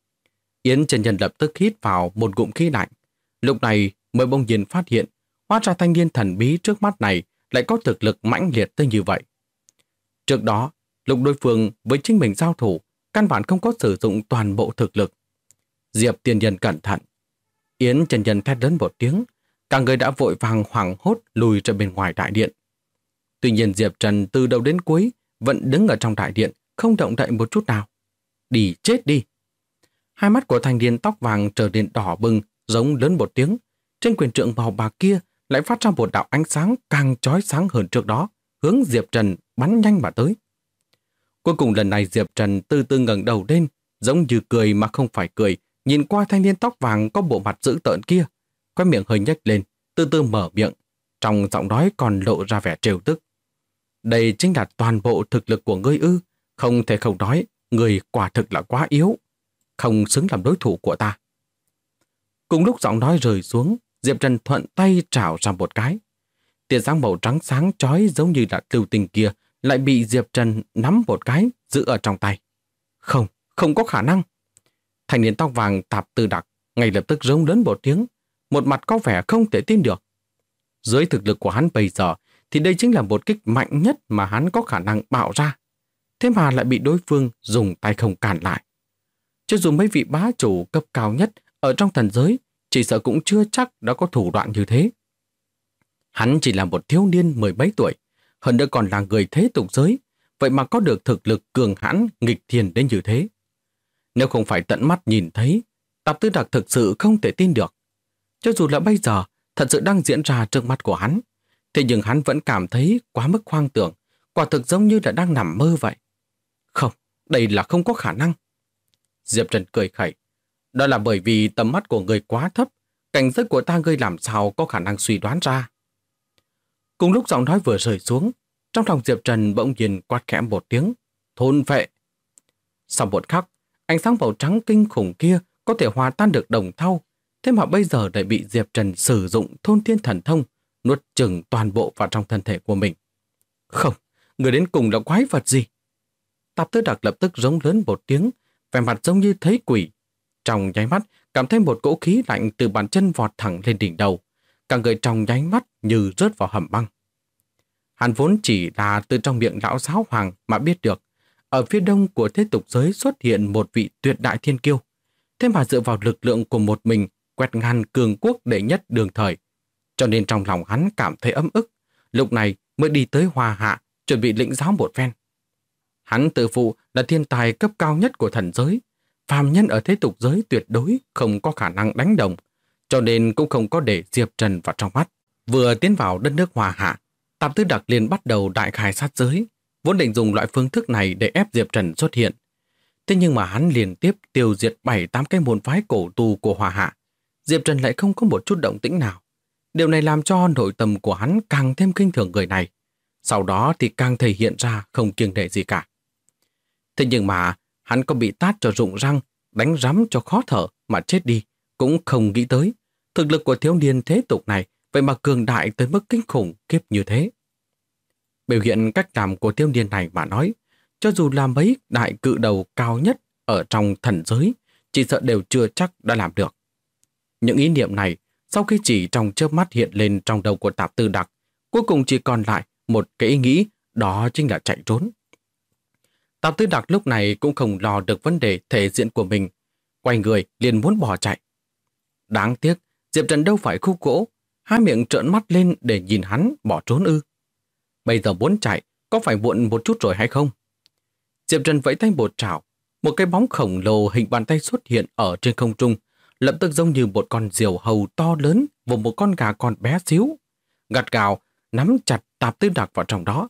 Yến chân nhân lập tức hít vào một ngụm khí lạnh. Lúc này mới bỗng nhiên phát hiện, hóa ra thanh niên thần bí trước mắt này lại có thực lực mãnh liệt tới như vậy. Trước đó, lúc đối phương với chính mình giao thủ, căn bản không có sử dụng toàn bộ thực lực. Diệp tiên nhân cẩn thận. Yến chân nhân thét lớn một tiếng, cả người đã vội vàng hoảng hốt lùi ra bên ngoài đại điện. Tuy nhiên Diệp Trần từ đầu đến cuối vẫn đứng ở trong đại điện, không động đậy một chút nào. Đi chết đi! Hai mắt của thanh niên tóc vàng trở nên đỏ bừng, giống lớn một tiếng. Trên quyền trượng màu bạc kia lại phát ra một đạo ánh sáng càng chói sáng hơn trước đó, hướng Diệp Trần bắn nhanh mà tới. Cuối cùng lần này Diệp Trần từ từ ngẩng đầu lên, giống như cười mà không phải cười, nhìn qua thanh niên tóc vàng có bộ mặt dữ tợn kia, khóe miệng hơi nhếch lên, từ từ mở miệng, trong giọng nói còn lộ ra vẻ trêu tức. Đây chính là toàn bộ thực lực của ngươi ư? Không thể không nói, ngươi quả thực là quá yếu, không xứng làm đối thủ của ta. Cùng lúc giọng nói rơi xuống, Diệp Trần thuận tay trảo ra một cái. Tia sáng màu trắng sáng chói giống như là lưu tinh kia lại bị Diệp Trần nắm một cái, giữ ở trong tay. Không, không có khả năng. Thanh niên tóc vàng Tạp Tư Đặc ngay lập tức rống lớn một tiếng, một mặt có vẻ không thể tin được. Dưới thực lực của hắn bây giờ thì đây chính là một kích mạnh nhất mà hắn có khả năng bạo ra. Thế mà lại bị đối phương dùng tay không cản lại. Cho dù mấy vị bá chủ cấp cao nhất ở trong thần giới, chỉ sợ cũng chưa chắc đã có thủ đoạn như thế. Hắn chỉ là một thiếu niên 10 mấy tuổi, hơn nữa còn là người thế tục giới, vậy mà có được thực lực cường hãn nghịch thiên đến như thế. Nếu không phải tận mắt nhìn thấy, Tạp Tư Đặc thực sự không thể tin được. Cho dù là bây giờ, thật sự đang diễn ra trước mắt của hắn, thế nhưng hắn vẫn cảm thấy quá mức hoang tưởng, quả thực giống như là đang nằm mơ vậy. Không, đây là không có khả năng. Diệp Trần cười khẩy. Đó là bởi vì tầm mắt của người quá thấp, cảnh giới của ta ngươi làm sao có khả năng suy đoán ra. Cùng lúc giọng nói vừa rơi xuống, trong lòng Diệp Trần bỗng nhiên quát khẽ một tiếng, thôn phệ. Sau một khắc, ánh sáng màu trắng kinh khủng kia có thể hòa tan được đồng thau, thế mà bây giờ lại bị Diệp Trần sử dụng thôn thiên thần thông, nuốt chửng toàn bộ vào trong thân thể của mình. Không, người đến cùng là quái vật gì? Tạp Tư Đặc lập tức rống lớn một tiếng, vẻ mặt giống như thấy quỷ. Trong nháy mắt, cảm thấy một cỗ khí lạnh từ bàn chân vọt thẳng lên đỉnh đầu, cả người trong nháy mắt như rớt vào hầm băng. Hắn vốn chỉ là từ trong miệng lão giáo hoàng mà biết được, ở phía đông của thế tục giới xuất hiện một vị tuyệt đại thiên kiêu, thế mà dựa vào lực lượng của một mình quét ngang cường quốc đệ nhất đương thời, cho nên trong lòng hắn cảm thấy ấm ức, lúc này mới đi tới Hoa Hạ chuẩn bị lĩnh giáo một phen. Hắn tự phụ là thiên tài cấp cao nhất của thần giới, phàm nhân ở thế tục giới tuyệt đối không có khả năng đánh đồng, cho nên cũng không có để Diệp Trần vào trong mắt. Vừa tiến vào đất nước Hoa Hạ, Tạp Tư Đặc liền bắt đầu đại khai sát giới, vốn định dùng loại phương thức này để ép Diệp Trần xuất hiện. Thế nhưng mà hắn liên tiếp tiêu diệt 7-8 cái môn phái cổ tu của Hoa Hạ, Diệp Trần lại không có một chút động tĩnh nào. Điều này làm cho nội tâm của hắn càng thêm kinh thường người này, sau đó thì càng thể hiện ra không kiêng nể gì cả. Thế nhưng mà hắn có bị tát cho rụng răng, đánh rắm cho khó thở mà chết đi, cũng không nghĩ tới thực lực của thiếu niên thế tục này vậy mà cường đại tới mức kinh khủng khiếp như thế. Biểu hiện cách làm của thiếu niên này mà nói, cho dù là mấy đại cự đầu cao nhất ở trong thần giới, chỉ sợ đều chưa chắc đã làm được. Những ý niệm này, sau khi chỉ trong chớp mắt hiện lên trong đầu của Tạp Tư Đặc, cuối cùng chỉ còn lại một cái ý nghĩ, đó chính là chạy trốn. Tạp Tư Đặc lúc này cũng không lo được vấn đề thể diện của mình, quay người liền muốn bỏ chạy. Đáng tiếc, Diệp Trần đâu phải khúc gỗ, hai miệng trợn mắt lên để nhìn hắn bỏ trốn ư. Bây giờ muốn chạy, có phải muộn một chút rồi hay không? Diệp Trần vẫy tay một trảo, một cái bóng khổng lồ hình bàn tay xuất hiện ở trên không trung, lập tức giống như một con diều hầu to lớn và một con gà con bé xíu, gắt gào nắm chặt Tạp Tư Đặc vào trong đó.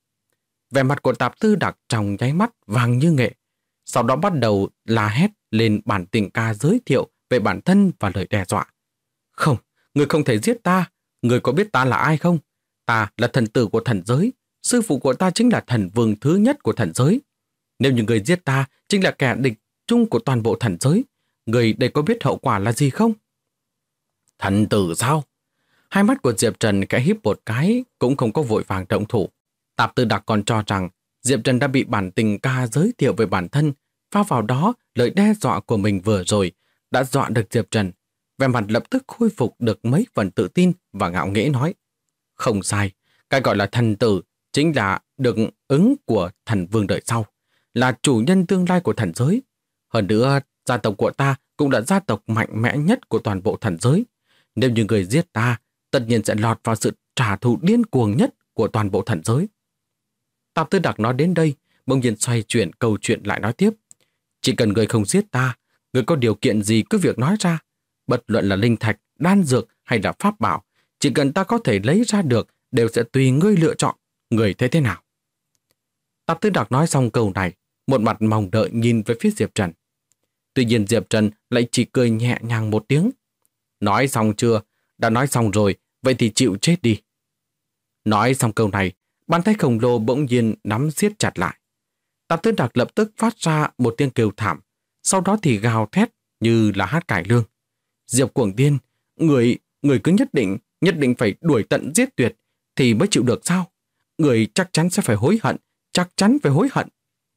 Vẻ mặt của Tạp Tư Đặc trong nháy mắt vàng như nghệ, sau đó bắt đầu la hét lên bản tình ca giới thiệu về bản thân và lời đe dọa. Không, người không thể giết ta, người có biết ta là ai không? Ta là thần tử của thần giới, sư phụ của ta chính là thần vương thứ nhất của thần giới. Nếu như người giết ta chính là kẻ địch chung của toàn bộ thần giới, người đây có biết hậu quả là gì không? Thần tử sao? Hai mắt của Diệp Trần khẽ híp một cái, cũng không có vội vàng động thủ. Tạp Tư Đặc còn cho rằng Diệp Trần đã bị bản tình ca giới thiệu về bản thân, pha vào đó lời đe dọa của mình vừa rồi đã dọa được Diệp Trần. Vẻ mặt lập tức khôi phục được mấy phần tự tin và ngạo nghễ nói. Không sai, cái gọi là thần tử chính là được ứng của thần vương đời sau, là chủ nhân tương lai của thần giới. Hơn nữa, gia tộc của ta cũng là gia tộc mạnh mẽ nhất của toàn bộ thần giới. Nếu như người giết ta, tất nhiên sẽ lọt vào sự trả thù điên cuồng nhất của toàn bộ thần giới. Tạp Tư Đặc nói đến đây, bỗng nhiên xoay chuyển câu chuyện lại nói tiếp. Chỉ cần người không giết ta, người có điều kiện gì cứ việc nói ra. Bất luận là linh thạch, đan dược hay là pháp bảo, chỉ cần ta có thể lấy ra được đều sẽ tùy ngươi lựa chọn. Người thấy thế nào? Tạp Tư Đặc nói xong câu này, một mặt mong đợi nhìn về phía Diệp Trần. Tuy nhiên Diệp Trần lại chỉ cười nhẹ nhàng một tiếng. Nói xong chưa? Đã nói xong rồi, vậy thì chịu chết đi. Nói xong câu này, bàn tay khổng lồ bỗng nhiên nắm siết chặt lại. Tạp Tư Đặc lập tức phát ra một tiếng kêu thảm, sau đó thì gào thét như là hát cải lương. Diệp Cuồng Tiên, người cứ nhất định phải đuổi tận giết tuyệt thì mới chịu được sao? Người chắc chắn sẽ phải hối hận, chắc chắn phải hối hận.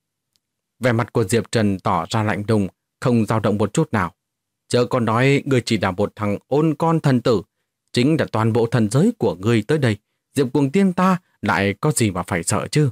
Vẻ mặt của Diệp Trần tỏ ra lạnh lùng, không dao động một chút nào. Chớ còn nói người chỉ là một thằng ôn con thần tử, chính là toàn bộ thần giới của người tới đây. Diệp Cuồng Tiên ta lại có gì mà phải sợ chứ?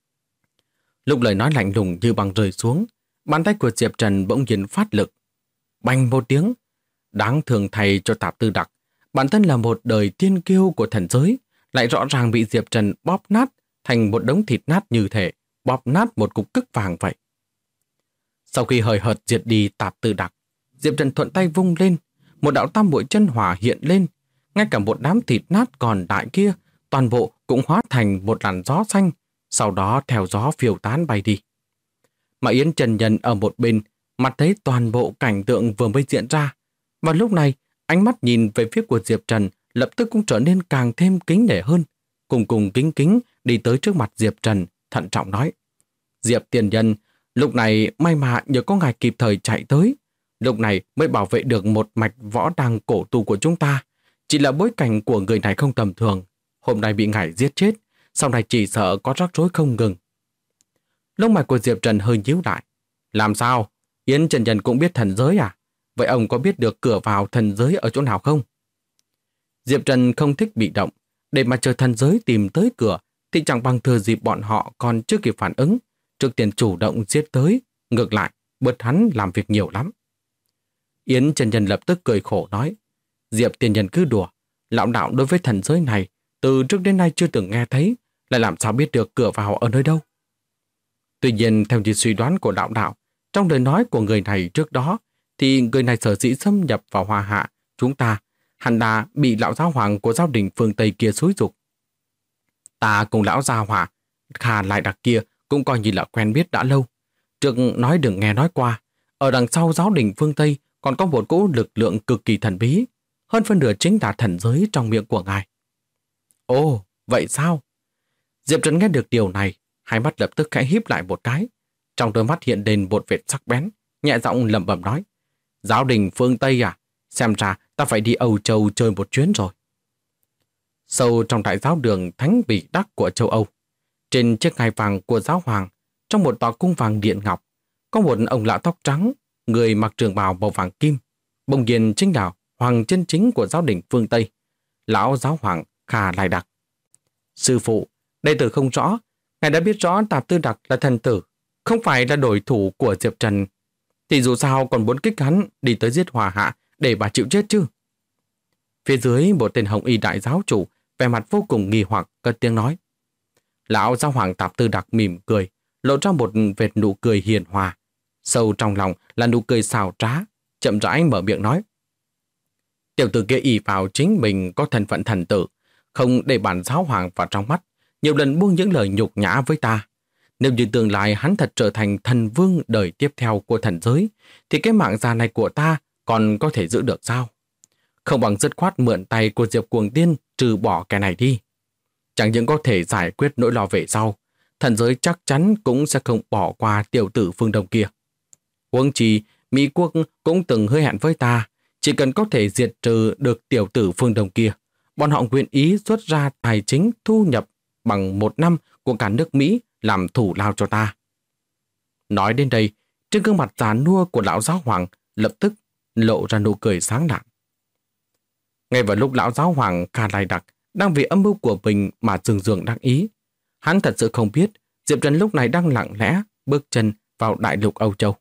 Lúc lời nói lạnh lùng như băng rơi xuống, bàn tay của Diệp Trần bỗng nhiên phát lực. Bành một tiếng, đáng thương thay cho Tạp Tư Đặc, bản thân là một đời tiên kiêu của thần giới, lại rõ ràng bị Diệp Trần bóp nát thành một đống thịt nát như thể bóp nát một cục cức vàng vậy. Sau khi hời hợt diệt đi Tạp Tư Đặc, Diệp Trần thuận tay vung lên, một đạo tam muội chân hỏa hiện lên, ngay cả một đám thịt nát còn lại kia, toàn bộ cũng hóa thành một làn gió xanh, sau đó theo gió phiêu tán bay đi. Mà Yến Chân Nhân ở một bên, mặt thấy toàn bộ cảnh tượng vừa mới diễn ra, và lúc này ánh mắt nhìn về phía của Diệp Trần lập tức cũng trở nên càng thêm kính nể hơn, cùng kính kính đi tới trước mặt Diệp Trần, thận trọng nói: Diệp tiền nhân, lúc này may mà nhờ có ngài kịp thời chạy tới, lúc này mới bảo vệ được một mạch võ đăng cổ tu của chúng ta. Chỉ là bối cảnh của người này không tầm thường, hôm nay bị ngài giết chết, sau này chỉ sợ có rắc rối không ngừng. Lông mày của Diệp Trần hơi nhíu lại. Làm sao? Yến Chân Nhân cũng biết thần giới à? Vậy ông có biết được cửa vào thần giới ở chỗ nào không? Diệp Trần không thích bị động, để mà chờ thần giới tìm tới cửa thì chẳng bằng thừa dịp bọn họ còn chưa kịp phản ứng, trước tiên chủ động giết tới, ngược lại, bớt hắn làm việc nhiều lắm. Yến Chân Nhân lập tức cười khổ nói: Diệp tiền nhân cứ đùa, lão đạo đối với thần giới này từ trước đến nay chưa từng nghe thấy, lại làm sao biết được cửa vào ở nơi đâu. Tuy nhiên theo như suy đoán của lão đạo, trong lời nói của người này trước đó, thì người này sở dĩ xâm nhập vào Hoa Hạ chúng ta hẳn là bị lão giáo hoàng của giáo đình phương Tây kia xúi giục. Ta cùng lão gia hỏa Khà Lại Đặc kia cũng coi như là quen biết đã lâu. Trước nói đừng nghe nói qua, ở đằng sau giáo đình phương Tây còn có một cỗ lực lượng cực kỳ thần bí, hơn phân nửa chính là thần giới trong miệng của ngài. Ồ, vậy sao? Diệp Trần nghe được điều này, hai mắt lập tức khẽ híp lại một cái, trong đôi mắt hiện lên một vệt sắc bén, nhẹ giọng lẩm bẩm nói: Giáo đình phương Tây à? Xem ra ta phải đi Âu Châu chơi một chuyến rồi. Sâu trong đại giáo đường Thánh Bỉ Đắc của châu Âu, trên chiếc ngai vàng của giáo hoàng, trong một tòa cung vàng điện ngọc, có một ông lão tóc trắng, người mặc trường bào màu vàng kim, bỗng nhiên chính là hoàng chân chính của giáo đình phương Tây, lão giáo hoàng Khà Lại Đặc. Sư phụ, đệ tử không rõ, ngài đã biết rõ Tạp Tư Đặc là thần tử, không phải là đối thủ của Diệp Trần, thì dù sao còn muốn kích hắn đi tới giết Hòa Hạ để bà chịu chết chứ. Phía dưới một tên hồng y đại giáo chủ vẻ mặt vô cùng nghi hoặc cất tiếng nói. Lão giáo hoàng Tạp Tư Đặc mỉm cười, lộ ra một vệt nụ cười hiền hòa, sâu trong lòng là nụ cười xảo trá, chậm rãi mở miệng nói. Tiểu tử kia ỷ vào chính mình có thân phận thần tử, không để bản giáo hoàng vào trong mắt, nhiều lần buông những lời nhục nhã với ta. Nếu như tương lai hắn thật trở thành thần vương đời tiếp theo của thần giới, thì cái mạng già này của ta còn có thể giữ được sao? Không bằng dứt khoát mượn tay của Diệp Cuồng Tiên trừ bỏ cái này đi. Chẳng những có thể giải quyết nỗi lo về sau, thần giới chắc chắn cũng sẽ không bỏ qua tiểu tử phương Đông kia. Huống chi, Mỹ quốc cũng từng hứa hẹn với ta, chỉ cần có thể diệt trừ được tiểu tử phương Đông kia, bọn họ nguyện ý xuất ra tài chính thu nhập bằng 1 năm của cả nước Mỹ làm thủ lao cho ta. Nói đến đây, trên gương mặt già nua của lão giáo hoàng lập tức lộ ra nụ cười sáng lạng. Ngay vào lúc lão giáo hoàng Kha Lai Đặc đang vì âm mưu của mình mà dường dường đắc ý, hắn thật sự không biết Diệp Trần lúc này đang lặng lẽ bước chân vào đại lục Âu Châu.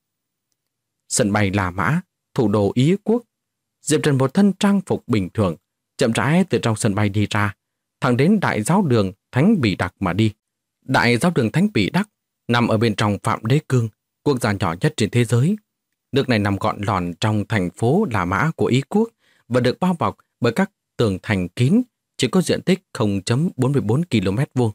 Sân bay La Mã, thủ đô Ý quốc. Diệp Trần một thân trang phục bình thường, chậm rãi từ trong sân bay đi ra, thẳng đến đại giáo đường Thánh Bỉ Đặc mà đi. Đại giáo đường Thánh Bỉ Đắc nằm ở bên trong Phạm Đế Cương, quốc gia nhỏ nhất trên thế giới. Nước này nằm gọn lòn trong thành phố La Mã của Ý quốc và được bao bọc bởi các tường thành kín, chỉ có diện tích 0,44 km vuông.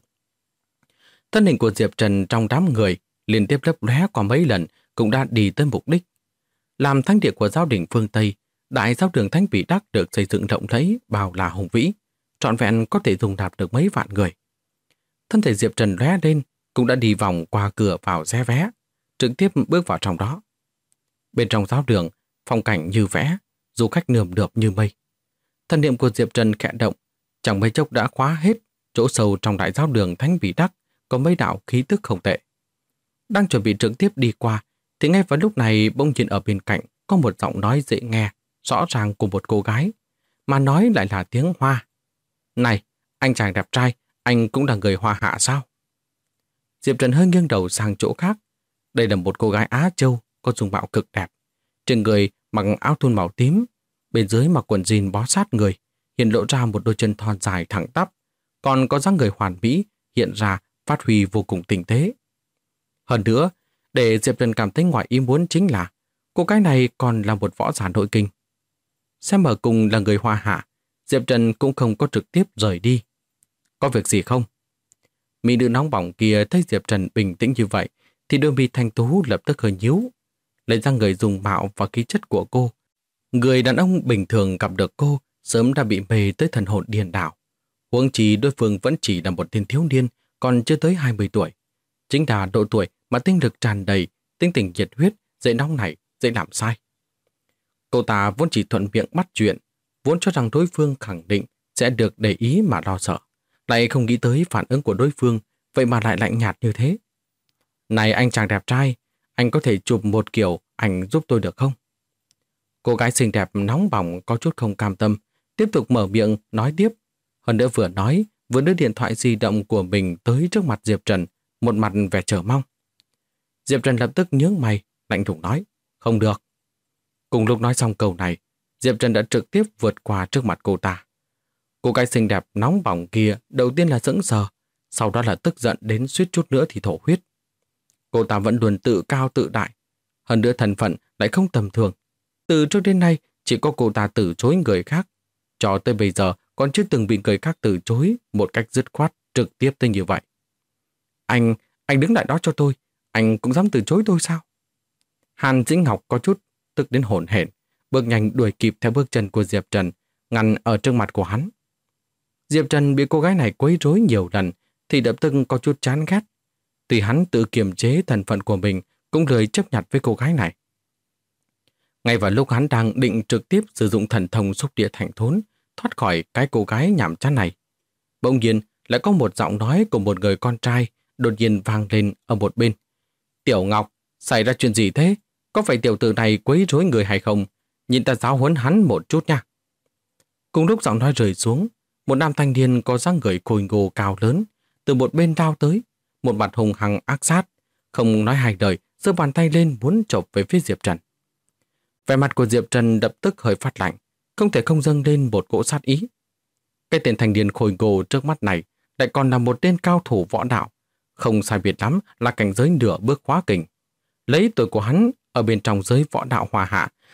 Thân hình của Diệp Trần trong đám người liên tiếp lấp lóe qua mấy lần cũng đã đi tới mục đích. Làm thánh địa của giáo đình phương Tây, đại giáo đường Thánh Bỉ Đắc được xây dựng rộng rãi, bao la hùng vĩ, trọn vẹn có thể dung nạp được mấy vạn người. Thân thể Diệp Trần lóe lên, cũng đã đi vòng qua cửa vào xé vé, trực tiếp bước vào trong đó. Bên trong giáo đường, phong cảnh như vẽ, du khách nườm nượp như mây. Thân niệm của Diệp Trần khẽ động, chẳng mấy chốc đã khóa hết chỗ sâu trong đại giáo đường Thánh Bỉ Đắc có mấy đạo khí tức không tệ. Đang chuẩn bị trực tiếp đi qua, thì ngay vào lúc này bỗng nhiên ở bên cạnh có một giọng nói dễ nghe, rõ ràng của một cô gái, mà nói lại là tiếng Hoa. Này, anh chàng đẹp trai, anh cũng là người Hoa hạ sao? Diệp Trần hơi nghiêng đầu sang chỗ khác. Đây là một cô gái Á Châu có dung mạo cực đẹp. Trên người mặc áo thun màu tím, bên dưới mặc quần jean bó sát người, hiện lộ ra một đôi chân thon dài thẳng tắp, còn có dáng người hoàn mỹ hiện ra phát huy vô cùng tinh tế. Hơn nữa, để Diệp Trần cảm thấy ngoài ý muốn chính là cô gái này còn là một võ giả nội kinh. Xem ở cùng là người Hoa hạ, Diệp Trần cũng không có trực tiếp rời đi. Có việc gì không? Mỹ nữ nóng bỏng kia thấy Diệp Trần bình tĩnh như vậy thì đôi mi thanh tú lập tức hơi nhíu, lấy ra người dùng mạo và khí chất của cô. Người đàn ông bình thường gặp được cô sớm đã bị mê tới thần hồn điên đảo. Huống chi đối phương vẫn chỉ là một tên thiếu niên, còn chưa tới 20 tuổi. Chính là độ tuổi mà tinh lực tràn đầy, tinh tình nhiệt huyết, dễ nóng nảy, dễ làm sai. Cô ta vốn chỉ thuận miệng bắt chuyện, vốn cho rằng đối phương khẳng định sẽ được để ý mà lo sợ, lại không nghĩ tới phản ứng của đối phương, vậy mà lại lạnh nhạt như thế. Này anh chàng đẹp trai, anh có thể chụp một kiểu ảnh giúp tôi được không? Cô gái xinh đẹp nóng bỏng có chút không cam tâm, tiếp tục mở miệng nói tiếp. Hơn nữa vừa nói, vừa đưa điện thoại di động của mình tới trước mặt Diệp Trần, một mặt vẻ chờ mong. Diệp Trần lập tức nhướng mày, lạnh lùng nói, không được. Cùng lúc nói xong câu này, Diệp Trần đã trực tiếp vượt qua trước mặt cô ta. Cô gái xinh đẹp nóng bỏng kia đầu tiên là sững sờ, sau đó là tức giận đến suýt chút nữa thì thổ huyết. Cô ta vẫn luôn tự cao tự đại, hơn nữa thân phận lại không tầm thường. Từ trước đến nay chỉ có cô ta từ chối người khác, cho tới bây giờ còn chưa từng bị người khác từ chối một cách dứt khoát trực tiếp tới như vậy. Anh đứng lại đó cho tôi, anh cũng dám từ chối tôi sao? Hàn Dĩnh Ngọc có chút tức đến hổn hển, bước nhanh đuổi kịp theo bước chân của Diệp Trần, ngăn ở trước mặt của hắn. Diệp Trần bị cô gái này quấy rối nhiều lần thì lập tức có chút chán ghét. Tuy hắn tự kiềm chế thân phận của mình, cũng lười chấp nhặt với cô gái này. Ngay vào lúc hắn đang định trực tiếp sử dụng thần thông xúc địa thành thốn, thoát khỏi cái cô gái nhảm chán này, bỗng nhiên lại có một giọng nói của một người con trai đột nhiên vang lên ở một bên. Tiểu Ngọc, xảy ra chuyện gì thế? Có phải tiểu tử này quấy rối người hay không? Nhìn ta giáo huấn hắn một chút nha. Cùng lúc giọng nói rơi xuống, một nam thanh niên có dáng người khôi ngô cao lớn từ một bên lao tới, một mặt hung hăng ác sát, không nói hai lời, giơ bàn tay lên muốn chộp về phía Diệp Trần. Vẻ mặt của Diệp Trần lập tức hơi phát lạnh, không thể không dâng lên một cỗ sát ý. Cái tên thanh niên khôi ngô trước mắt này lại còn là một tên cao thủ võ đạo, không sai biệt lắm là cảnh giới nửa bước hóa kình. Lấy tuổi của hắn ở bên trong giới võ đạo Hoa hạ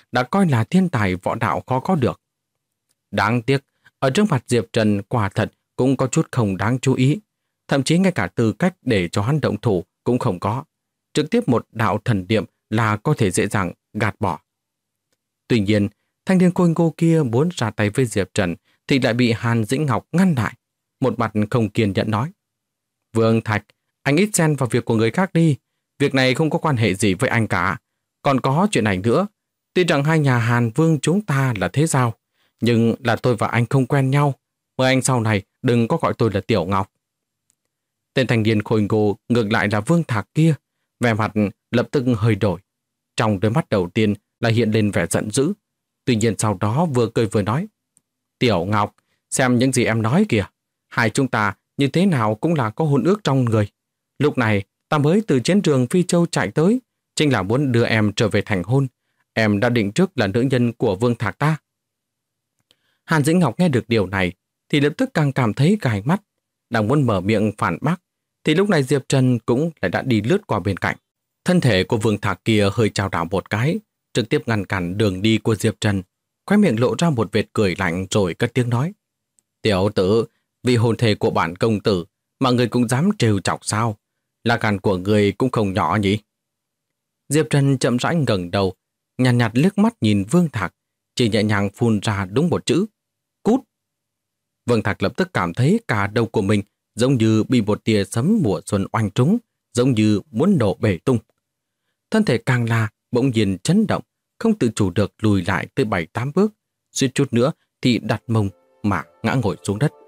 đã coi là thiên tài võ đạo khó có được. Đáng tiếc, ở trước mặt Diệp Trần quả thật cũng có chút không đáng chú ý. Thậm chí ngay cả tư cách để cho hắn động thủ cũng không có. Trực tiếp một đạo thần niệm là có thể dễ dàng gạt bỏ. Tuy nhiên, thanh niên khôi ngô kia muốn ra tay với Diệp Trần thì lại bị Hàn Dĩnh Ngọc ngăn lại. Một mặt không kiên nhẫn nói: Vương Thạch, anh ít xen vào việc của người khác đi. Việc này không có quan hệ gì với anh cả. Còn có chuyện này nữa. Tuy rằng hai nhà Hàn Vương chúng ta là thế giao, nhưng là tôi và anh không quen nhau. Mời anh sau này đừng có gọi tôi là Tiểu Ngọc. Tên thanh niên khôi ngô ngược lại là Vương Thạc kia, vẻ mặt lập tức hơi đổi. Trong đôi mắt đầu tiên là hiện lên vẻ giận dữ. Tuy nhiên sau đó vừa cười vừa nói: Tiểu Ngọc, xem những gì em nói kìa. Hai chúng ta như thế nào cũng là có hôn ước trong người. Lúc này ta mới từ chiến trường Phi Châu chạy tới, chính là muốn đưa em trở về thành hôn. Em đã định trước là nữ nhân của Vương Thạc ta. Hàn Dĩnh Ngọc nghe được điều này thì lập tức càng cảm thấy gai mắt. Đang muốn mở miệng phản bác thì lúc này Diệp Trần cũng lại đã đi lướt qua bên cạnh. Thân thể của Vương Thạc kia hơi chao đảo một cái, trực tiếp ngăn cản đường đi của Diệp Trần. Khóe miệng lộ ra một vệt cười lạnh rồi cất tiếng nói: Tiểu tử, vì hôn thề của bản công tử mà người cũng dám trêu chọc sao? Là gan của người cũng không nhỏ nhỉ? Diệp Trần chậm rãi ngẩng đầu, nhàn nhạt liếc mắt nhìn Vương Thạc, chỉ nhẹ nhàng phun ra đúng một chữ: Cút. Vương Thạc lập tức cảm thấy cả đầu của mình giống như bị một tia sấm mùa xuân oanh trúng, giống như muốn nổ bể tung. Thân thể càng là bỗng nhiên chấn động, không tự chủ được lùi lại tới 7-8 bước, suýt chút nữa thì đặt mông mà ngã ngồi xuống đất.